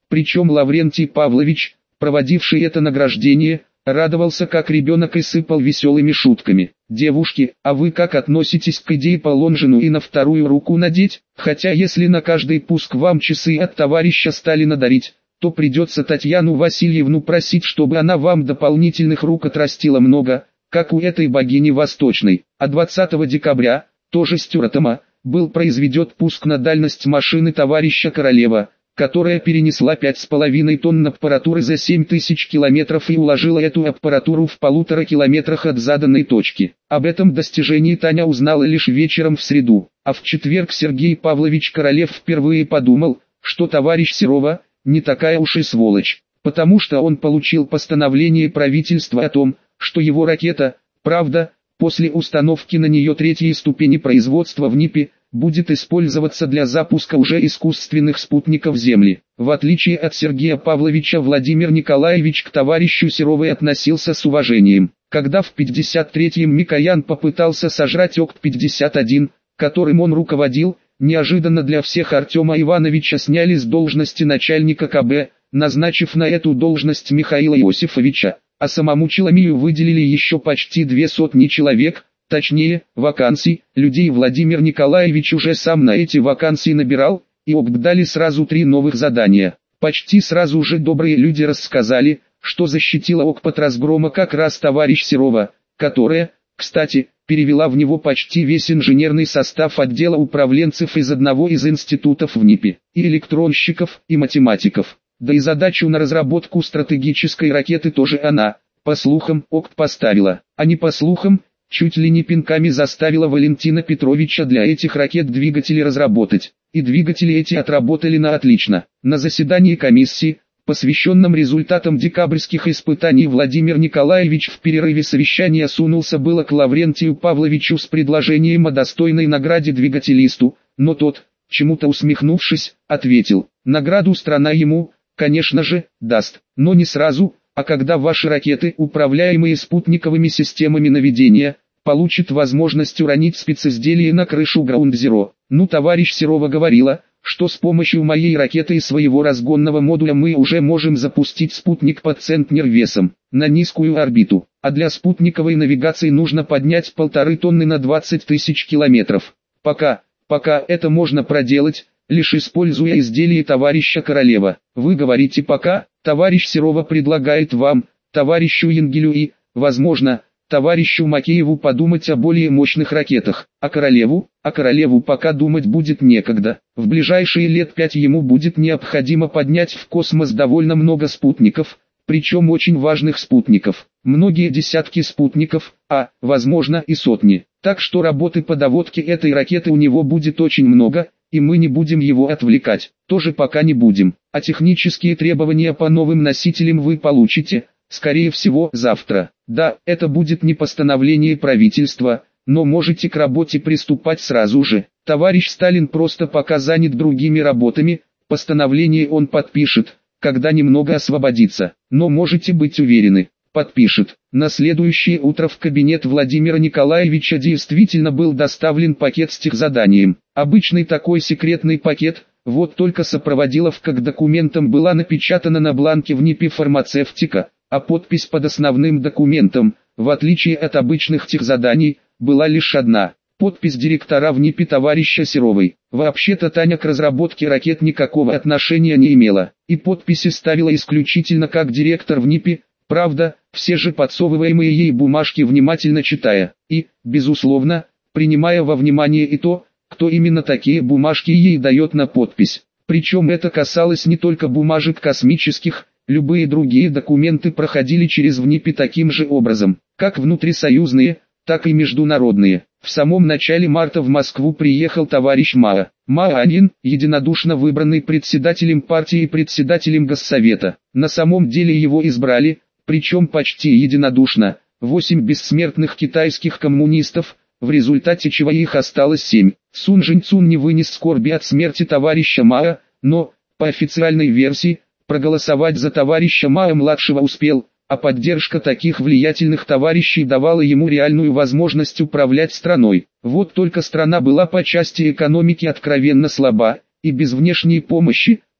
Причем Лаврентий Павлович, проводивший это награждение, радовался как ребенок и сыпал веселыми шутками. «Девушки, а вы как относитесь к идее Полонжину и на вторую руку надеть? Хотя если на каждый пуск вам часы от товарища Сталина дарить, то придется Татьяну Васильевну просить, чтобы она вам дополнительных рук отрастила много, как у этой богини Восточной». А 20 декабря, тоже с Тюратома, был произведен пуск на дальность машины товарища Королева, которая перенесла 5,5 тонн аппаратуры за 7000 километров и уложила эту аппаратуру в 1,5 километрах от заданной точки. Об этом достижении Таня узнала лишь вечером в среду, а в четверг Сергей Павлович Королев впервые подумал, что товарищ Серова не такая уж и сволочь, потому что он получил постановление правительства о том, что его ракета, правда, после установки на нее третьей ступени производства в НИПе, будет использоваться для запуска уже искусственных спутников Земли. В отличие от Сергея Павловича, Владимир Николаевич к товарищу Серовой относился с уважением. Когда в 53-м Микоян попытался сожрать ОКТ-51, которым он руководил, неожиданно для всех Артема Ивановича сняли с должности начальника КБ, назначив на эту должность Михаила Иосифовича, а самому Челомею выделили еще почти 200 человек. Точнее, вакансий, людей Владимир Николаевич уже сам на эти вакансии набирал, и ОКТ дали сразу 3 новых задания. Почти сразу же добрые люди рассказали, что защитила ОКТ от разгрома как раз товарищ Серова, которая, кстати, перевела в него почти весь инженерный состав отдела управленцев из одного из институтов в НИПе, и электронщиков, и математиков. Да и задачу на разработку стратегической ракеты тоже она, по слухам, ОКТ поставила, а не по слухам, чуть ли не пинками заставила Валентина Петровича для этих ракет двигатели разработать. И двигатели эти отработали на отлично. На заседании комиссии, посвященном результатам декабрьских испытаний, Владимир Николаевич в перерыве совещания сунулся было к Лаврентию Павловичу с предложением о достойной награде двигателисту, но тот, чему-то усмехнувшись, ответил: награду страна ему, конечно же, даст, но не сразу, а когда ваши ракеты, управляемые спутниковыми системами наведения, получат возможность уронить специзделие на крышу Ground Zero. Ну, товарищ Серова говорила, что с помощью моей ракеты и своего разгонного модуля мы уже можем запустить спутник под центнер весом, на низкую орбиту, а для спутниковой навигации нужно поднять 1,5 тонны на 20 тысяч километров. Пока это можно проделать, лишь используя изделие товарища Королева. Вы говорите пока, товарищ Серова предлагает вам, товарищу Енгелю и, возможно, товарищу Макееву подумать о более мощных ракетах, а Королеву пока думать будет некогда. В ближайшие лет 5 ему будет необходимо поднять в космос довольно много спутников, причем очень важных спутников, многие десятки спутников, а, возможно, и сотни. Так что работы по доводке этой ракеты у него будет очень много, и мы не будем его отвлекать, тоже пока не будем. А технические требования по новым носителям вы получите, скорее всего, завтра. Да, это будет не постановление правительства, но можете к работе приступать сразу же. Товарищ Сталин просто пока занят другими работами, постановление он подпишет, когда немного освободится, но можете быть уверены, подпишет. На следующее утро в кабинет Владимира Николаевича действительно был доставлен пакет с техзаданием. Обычный такой секретный пакет, вот только сопроводиловка к документам была напечатана на бланке в НИПе «Фармацевтика», а подпись под основным документом, в отличие от обычных техзаданий, была лишь одна. Подпись директора в НИПе товарища Серовой. Вообще-то Таня к разработке ракет никакого отношения не имела, и подписи ставила исключительно как директор в НИПе, правда, все же подсовываемые ей бумажки внимательно читая, и, безусловно, принимая во внимание и то, кто именно такие бумажки ей дает на подпись. Причем это касалось не только бумажек космических, любые другие документы проходили через в НИПе таким же образом, как внутрисоюзные, так и международные. В самом начале марта в Москву приехал товарищ Мао Анин, единодушно выбранный председателем партии и председателем Госсовета. На самом деле его избрали, причем почти единодушно, 8 бессмертных китайских коммунистов, в результате чего их осталось 7. Сун Жинцун не вынес скорби от смерти товарища Мао, но, по официальной версии, проголосовать за товарища Мао-младшего успел, а поддержка таких влиятельных товарищей давала ему реальную возможность управлять страной. Вот только страна была по части экономики откровенно слаба, и без внешней помощи,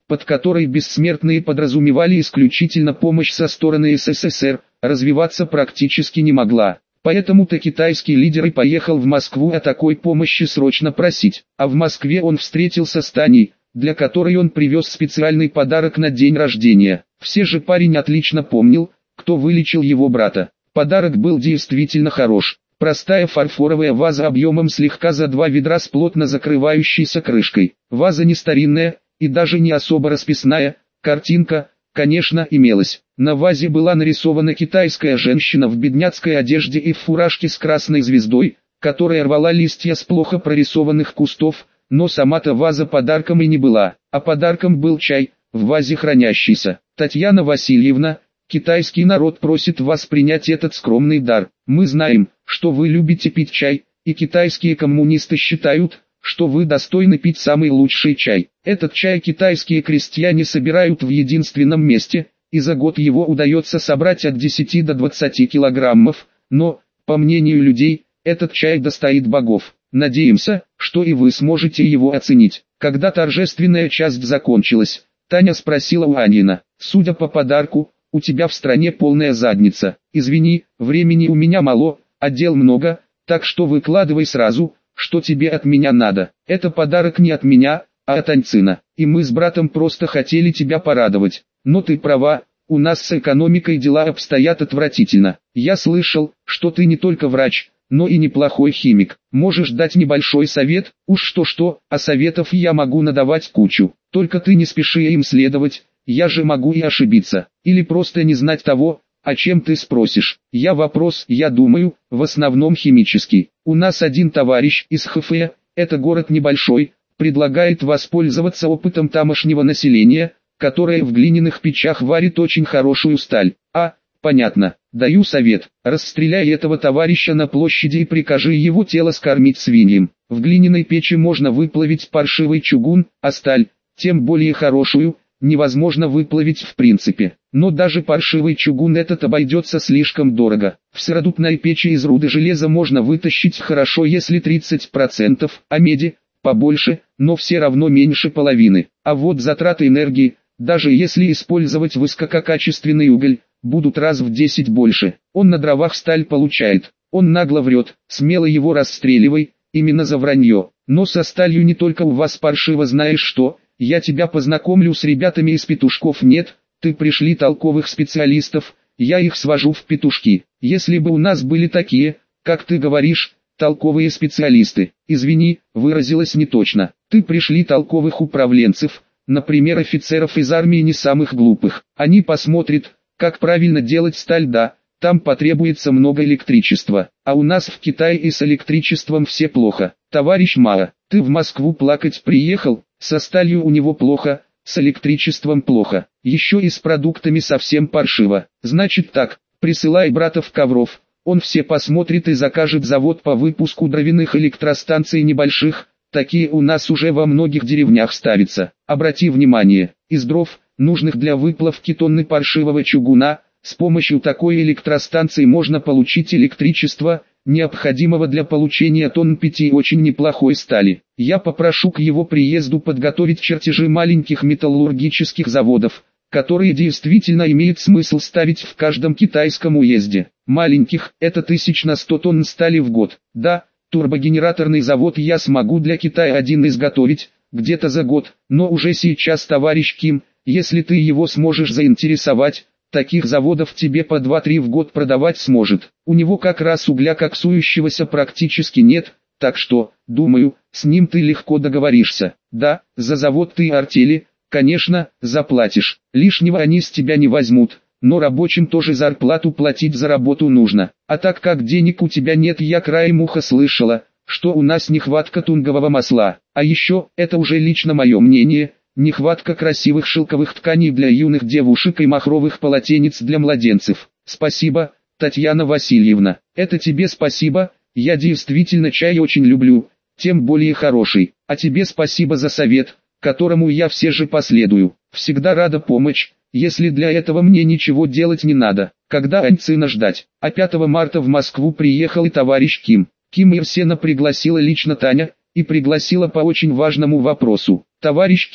под которой бессмертные подразумевали исключительно помощь со стороны СССР, развиваться практически не могла. Поэтому-то китайский лидер и поехал в Москву о такой помощи срочно просить. А в Москве он встретился с Таней, для которой он привез специальный подарок на день рождения. Все же парень отлично помнил, кто вылечил его брата. Подарок был действительно хорош. Простая фарфоровая ваза объемом слегка за 2 ведра с плотно закрывающейся крышкой. Ваза не старинная и даже не особо расписная, картинка, конечно, имелась. На вазе была нарисована китайская женщина в бедняцкой одежде и в фуражке с красной звездой, которая рвала листья с плохо прорисованных кустов, но сама-то ваза подарком и не была, а подарком был чай, в вазе хранящийся. Татьяна Васильевна, китайский народ просит вас принять этот скромный дар. Мы знаем, что вы любите пить чай, и китайские коммунисты считают, что вы достойны пить самый лучший чай. Этот чай китайские крестьяне собирают в единственном месте, и за год его удается собрать от 10 до 20 килограммов, но, по мнению людей, этот чай достоит богов. Надеемся, что и вы сможете его оценить. Когда торжественная часть закончилась, Таня спросила у Анина: «Судя по подарку, у тебя в стране полная задница. Извини, времени у меня мало, а дел много, так что выкладывай сразу, что тебе от меня надо. Это подарок не от меня, а от Аньцина, и мы с братом просто хотели тебя порадовать. Но ты права, у нас с экономикой дела обстоят отвратительно. Я слышал, что ты не только врач, но и неплохой химик. Можешь дать небольшой совет? Уж что-что, а советов я могу надавать кучу. Только ты не спеши им следовать, я же могу и ошибиться. Или просто не знать того, о чем ты спросишь. Я думаю, в основном химический. У нас один товарищ из ХФ, это город небольшой, предлагает воспользоваться опытом тамошнего населения, которое в глиняных печах варит очень хорошую сталь. Понятно. Даю совет. Расстреляй этого товарища на площади и прикажи его тело скормить свиньям. В глиняной печи можно выплавить паршивый чугун, а сталь, тем более хорошую, невозможно выплавить в принципе. Но даже паршивый чугун этот обойдется слишком дорого. В сыродутной печи из руды железа можно вытащить хорошо, если 30%, а меди побольше, но все равно меньше половины. А вот затраты энергии, даже если использовать высококачественный уголь, будут раз в 10 больше. Он на дровах сталь получает. Он нагло врет, смело его расстреливай, именно за вранье. Но со сталью не только у вас паршиво, знаешь что, я тебя познакомлю с ребятами из петушков. Нет, ты пришли толковых специалистов, я их свожу в петушки. Если бы у нас были такие, как ты говоришь, толковые специалисты. Извини, выразилась не точно. Ты пришли толковых управленцев, например офицеров из армии не самых глупых. Они посмотрят, как правильно делать сталь, да, там потребуется много электричества, а у нас в Китае и с электричеством все плохо. Товарищ Мао, ты в Москву плакать приехал, со сталью у него плохо, с электричеством плохо, еще и с продуктами совсем паршиво. Значит так, присылай брата в Ковров, он все посмотрит и закажет завод по выпуску дровяных электростанций небольших, такие у нас уже во многих деревнях ставятся. Обрати внимание, из дров, нужных для выплавки тонны паршивого чугуна, с помощью такой электростанции можно получить электричество, необходимого для получения тонн 5 очень неплохой стали. Я попрошу к его приезду подготовить чертежи маленьких металлургических заводов, которые действительно имеет смысл ставить в каждом китайском уезде. Маленьких, это 1100 тонн стали в год. Да, турбогенераторный завод я смогу для Китая один изготовить, где-то за год, но уже сейчас товарищ Ким, если ты его сможешь заинтересовать, таких заводов тебе по 2-3 в год продавать сможет. У него как раз угля коксующегося практически нет, так что, думаю, с ним ты легко договоришься. Да, за завод ты артели, конечно, заплатишь. Лишнего они с тебя не возьмут, но рабочим тоже зарплату платить за работу нужно. А так как денег у тебя нет, я краем уха слышала, что у нас нехватка тунгового масла. А еще, это уже лично мое мнение, нехватка красивых шелковых тканей для юных девушек и махровых полотенец для младенцев. Спасибо, Татьяна Васильевна. Это тебе спасибо, я действительно чай очень люблю, тем более хороший. А тебе спасибо за совет, которому я все же последую. Всегда рада помочь, если для этого мне ничего делать не надо. Когда Аньцина ждать? А 5 марта в Москву приехал и товарищ Ким. Ким Ир Сена пригласила лично Таня, и пригласила по очень важному вопросу. Товарищ Ким,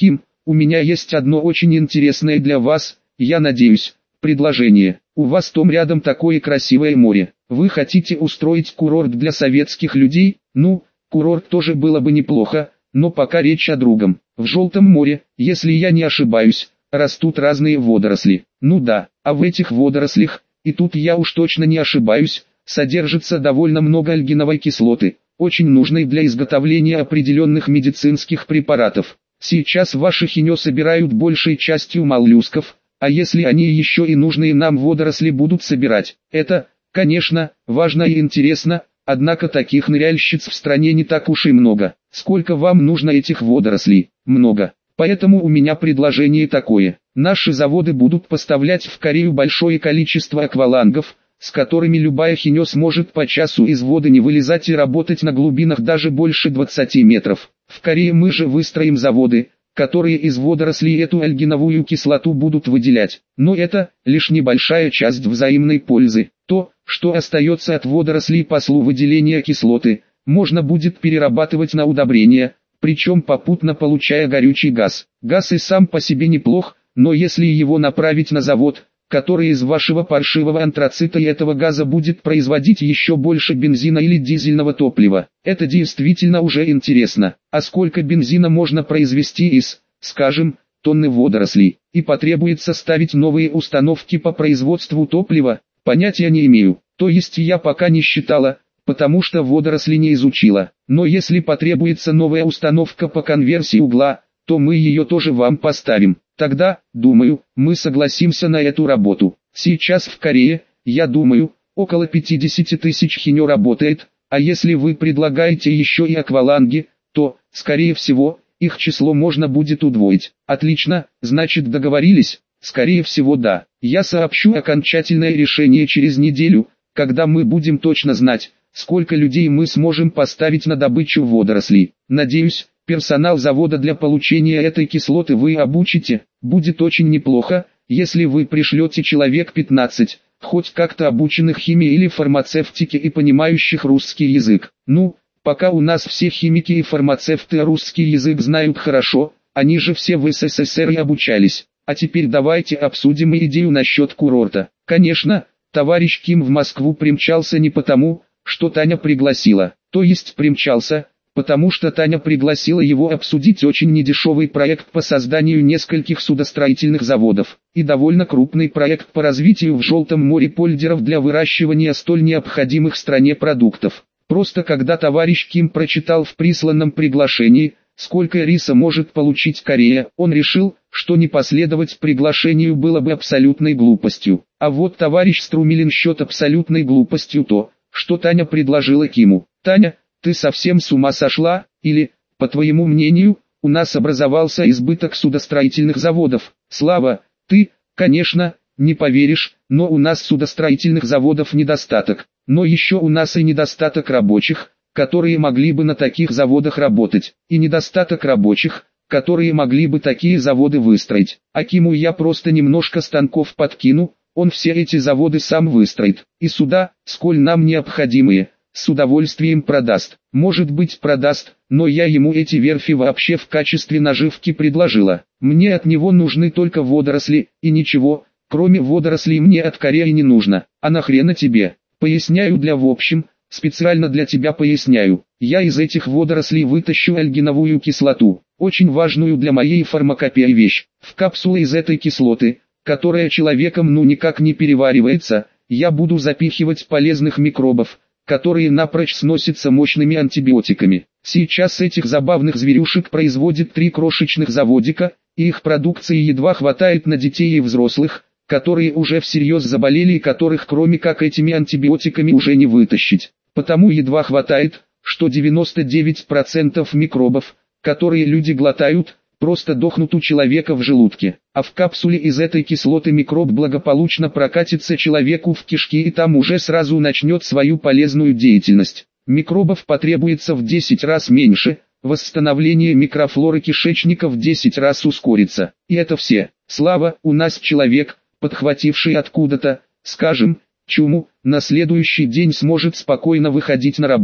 у меня есть одно очень интересное для вас, я надеюсь, предложение. У вас там рядом такое красивое море. Вы хотите устроить курорт для советских людей? Ну, курорт тоже было бы неплохо, но пока речь о другом. В Желтом море, если я не ошибаюсь, растут разные водоросли. Ну да, а в этих водорослях, и тут я уж точно не ошибаюсь, содержится довольно много альгиновой кислоты, очень нужной для изготовления определенных медицинских препаратов. Сейчас ваши хинё собирают большей частью моллюсков, а если они еще и нужные нам водоросли будут собирать, это, конечно, важно и интересно, однако таких ныряльщиц в стране не так уж и много. Сколько вам нужно этих водорослей? Много. Поэтому у меня предложение такое. Наши заводы будут поставлять в Корею большое количество аквалангов, с которыми любая хинё сможет по часу из воды не вылезать и работать на глубинах даже больше 20 метров. В Корее мы же выстроим заводы, которые из водорослей эту альгиновую кислоту будут выделять. Но это лишь небольшая часть взаимной пользы. То, что остается от водорослей после выделения кислоты, можно будет перерабатывать на удобрения, причем попутно получая горючий газ. Газ и сам по себе неплох, но если его направить на завод, который из вашего паршивого антрацита и этого газа будет производить еще больше бензина или дизельного топлива, это действительно уже интересно. А сколько бензина можно произвести из, скажем, тонны водорослей, и потребуется ставить новые установки по производству топлива, понятия не имею. То есть я пока не считала, потому что водоросли не изучила. Но если потребуется новая установка по конверсии угла, то мы ее тоже вам поставим. Тогда, думаю, мы согласимся на эту работу. Сейчас в Корее, я думаю, около 50 тысяч хинё работает, а если вы предлагаете еще и акваланги, то, скорее всего, их число можно будет удвоить. Отлично, значит договорились? Скорее всего да. Я сообщу окончательное решение через неделю, когда мы будем точно знать, сколько людей мы сможем поставить на добычу водорослей. Надеюсь, персонал завода для получения этой кислоты вы обучите. Будет очень неплохо, если вы пришлете человек 15, хоть как-то обученных химии или фармацевтике и понимающих русский язык. Ну, пока у нас все химики и фармацевты русский язык знают хорошо, они же все в СССР и обучались. А теперь давайте обсудим идею насчет курорта. Конечно, товарищ Ким в Москву примчался не потому, что Таня пригласила, то есть примчался, потому что Таня пригласила его обсудить очень недешевый проект по созданию нескольких судостроительных заводов, и довольно крупный проект по развитию в Желтом море польдеров для выращивания столь необходимых стране продуктов. Просто когда товарищ Ким прочитал в присланном приглашении, сколько риса может получить Корея, он решил, что не последовать приглашению было бы абсолютной глупостью. А вот товарищ Струмилин счет абсолютной глупостью то, что Таня предложила Киму. Таня, ты совсем с ума сошла, или, по твоему мнению, у нас образовался избыток судостроительных заводов? Слава, ты, конечно, не поверишь, но у нас судостроительных заводов недостаток, но еще у нас и недостаток рабочих, которые могли бы на таких заводах работать, и недостаток рабочих, которые могли бы такие заводы выстроить. А Киму я просто немножко станков подкину, он все эти заводы сам выстроит, и сюда, сколь нам необходимые, с удовольствием продаст. Может быть продаст, но я ему эти верфи вообще в качестве наживки предложила. Мне от него нужны только водоросли, и ничего, кроме водорослей мне от Кореи не нужно. А нахрена тебе? Поясняю в общем, специально для тебя поясняю. Я из этих водорослей вытащу альгиновую кислоту, очень важную для моей фармакопеи вещь. В капсулы из этой кислоты, которая человеком никак не переваривается, я буду запихивать полезных микробов, которые напрочь сносятся мощными антибиотиками. Сейчас этих забавных зверюшек производит 3 крошечных заводика, и их продукции едва хватает на детей и взрослых, которые уже всерьез заболели и которых кроме как этими антибиотиками уже не вытащить. Потому едва хватает, что 99% микробов, которые люди глотают, просто дохнут у человека в желудке. А в капсуле из этой кислоты микроб благополучно прокатится человеку в кишки и там уже сразу начнет свою полезную деятельность. Микробов потребуется в 10 раз меньше, восстановление микрофлоры кишечника в 10 раз ускорится. И это все. Слава, у нас человек, подхвативший откуда-то, скажем, чуму, на следующий день сможет спокойно выходить на работу.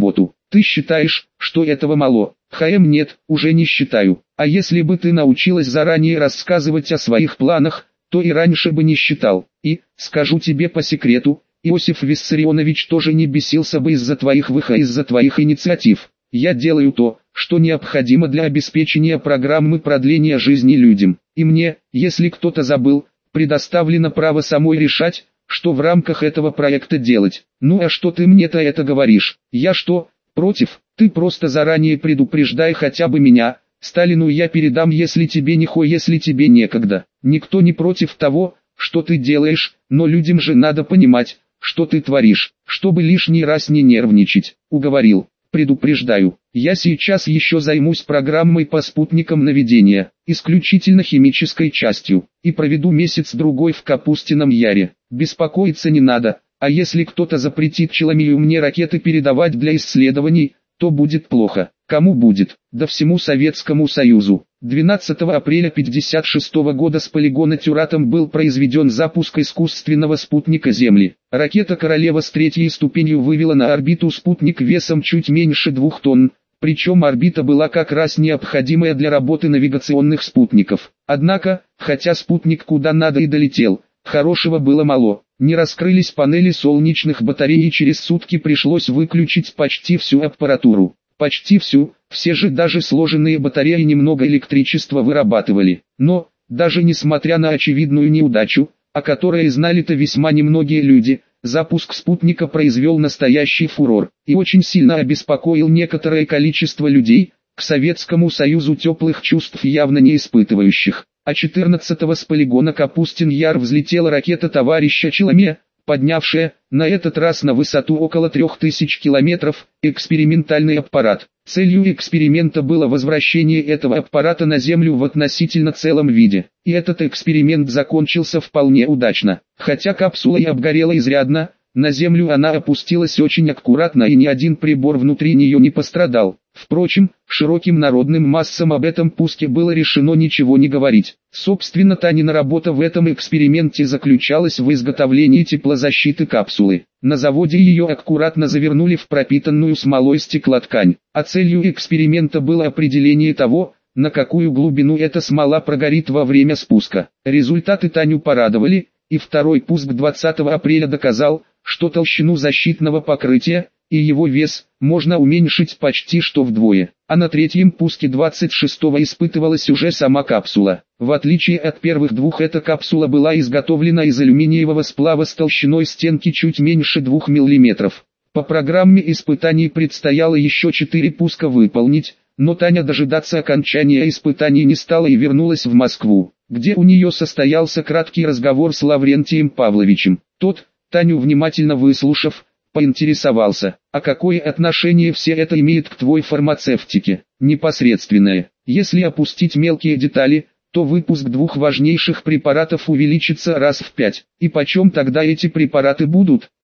Ты считаешь, что этого мало? Нет, уже не считаю. А если бы ты научилась заранее рассказывать о своих планах, то и раньше бы не считал. И, скажу тебе по секрету, Иосиф Виссарионович тоже не бесился бы из-за твоих из-за твоих инициатив. Я делаю то, что необходимо для обеспечения программы продления жизни людям. И мне, если кто-то забыл, предоставлено право самой решать, что в рамках этого проекта делать. Ну а что ты мне-то это говоришь? Я что, против? Ты просто заранее предупреждай хотя бы меня. Сталину я передам, если тебе если тебе некогда. Никто не против того, что ты делаешь, но людям же надо понимать, что ты творишь, чтобы лишний раз не нервничать. Уговорил. Предупреждаю, я сейчас еще займусь программой по спутникам наведения, исключительно химической частью, и проведу месяц-другой в Капустином Яре. Беспокоиться не надо, а если кто-то запретит Челомею мне ракеты передавать для исследований, то будет плохо. Кому будет? Да всему Советскому Союзу. 12 апреля 1956 года с полигона Тюратом был произведен запуск искусственного спутника Земли. Ракета «Королева» с третьей ступенью вывела на орбиту спутник весом чуть меньше 2 тонн, причем орбита была как раз необходимая для работы навигационных спутников. Однако, хотя спутник куда надо и долетел, хорошего было мало. Не раскрылись панели солнечных батарей и через сутки пришлось выключить почти всю аппаратуру. Почти всю, все же даже сложенные батареи немного электричества вырабатывали. Но, даже несмотря на очевидную неудачу, о которой знали-то весьма немногие люди, запуск спутника произвел настоящий фурор и очень сильно обеспокоил некоторое количество людей, к Советскому Союзу теплых чувств явно не испытывающих. А 14-го с полигона Капустин-Яр взлетела ракета товарища Челомея, поднявшая, на этот раз на высоту около 3000 километров, экспериментальный аппарат. Целью эксперимента было возвращение этого аппарата на Землю в относительно целом виде. И этот эксперимент закончился вполне удачно. Хотя капсула и обгорела изрядно, на Землю она опустилась очень аккуратно и ни один прибор внутри нее не пострадал. Впрочем, широким народным массам об этом пуске было решено ничего не говорить. Собственно, Танина работа в этом эксперименте заключалась в изготовлении теплозащиты капсулы. На заводе ее аккуратно завернули в пропитанную смолой стеклоткань, а целью эксперимента было определение того, на какую глубину эта смола прогорит во время спуска. Результаты Таню порадовали, и второй пуск 20 апреля доказал, что толщину защитного покрытия и его вес можно уменьшить почти что вдвое. А на третьем пуске 26-го испытывалась уже сама капсула. В отличие от первых двух, эта капсула была изготовлена из алюминиевого сплава с толщиной стенки чуть меньше 2 мм. По программе испытаний предстояло еще 4 пуска выполнить, но Таня дожидаться окончания испытаний не стала и вернулась в Москву, где у нее состоялся краткий разговор с Лаврентием Павловичем. Тот, Таню внимательно выслушав, поинтересовался, а какое отношение все это имеет к твоей фармацевтике? Непосредственное. Если опустить мелкие детали, то выпуск двух важнейших препаратов увеличится раз в 5. И почем тогда эти препараты будут?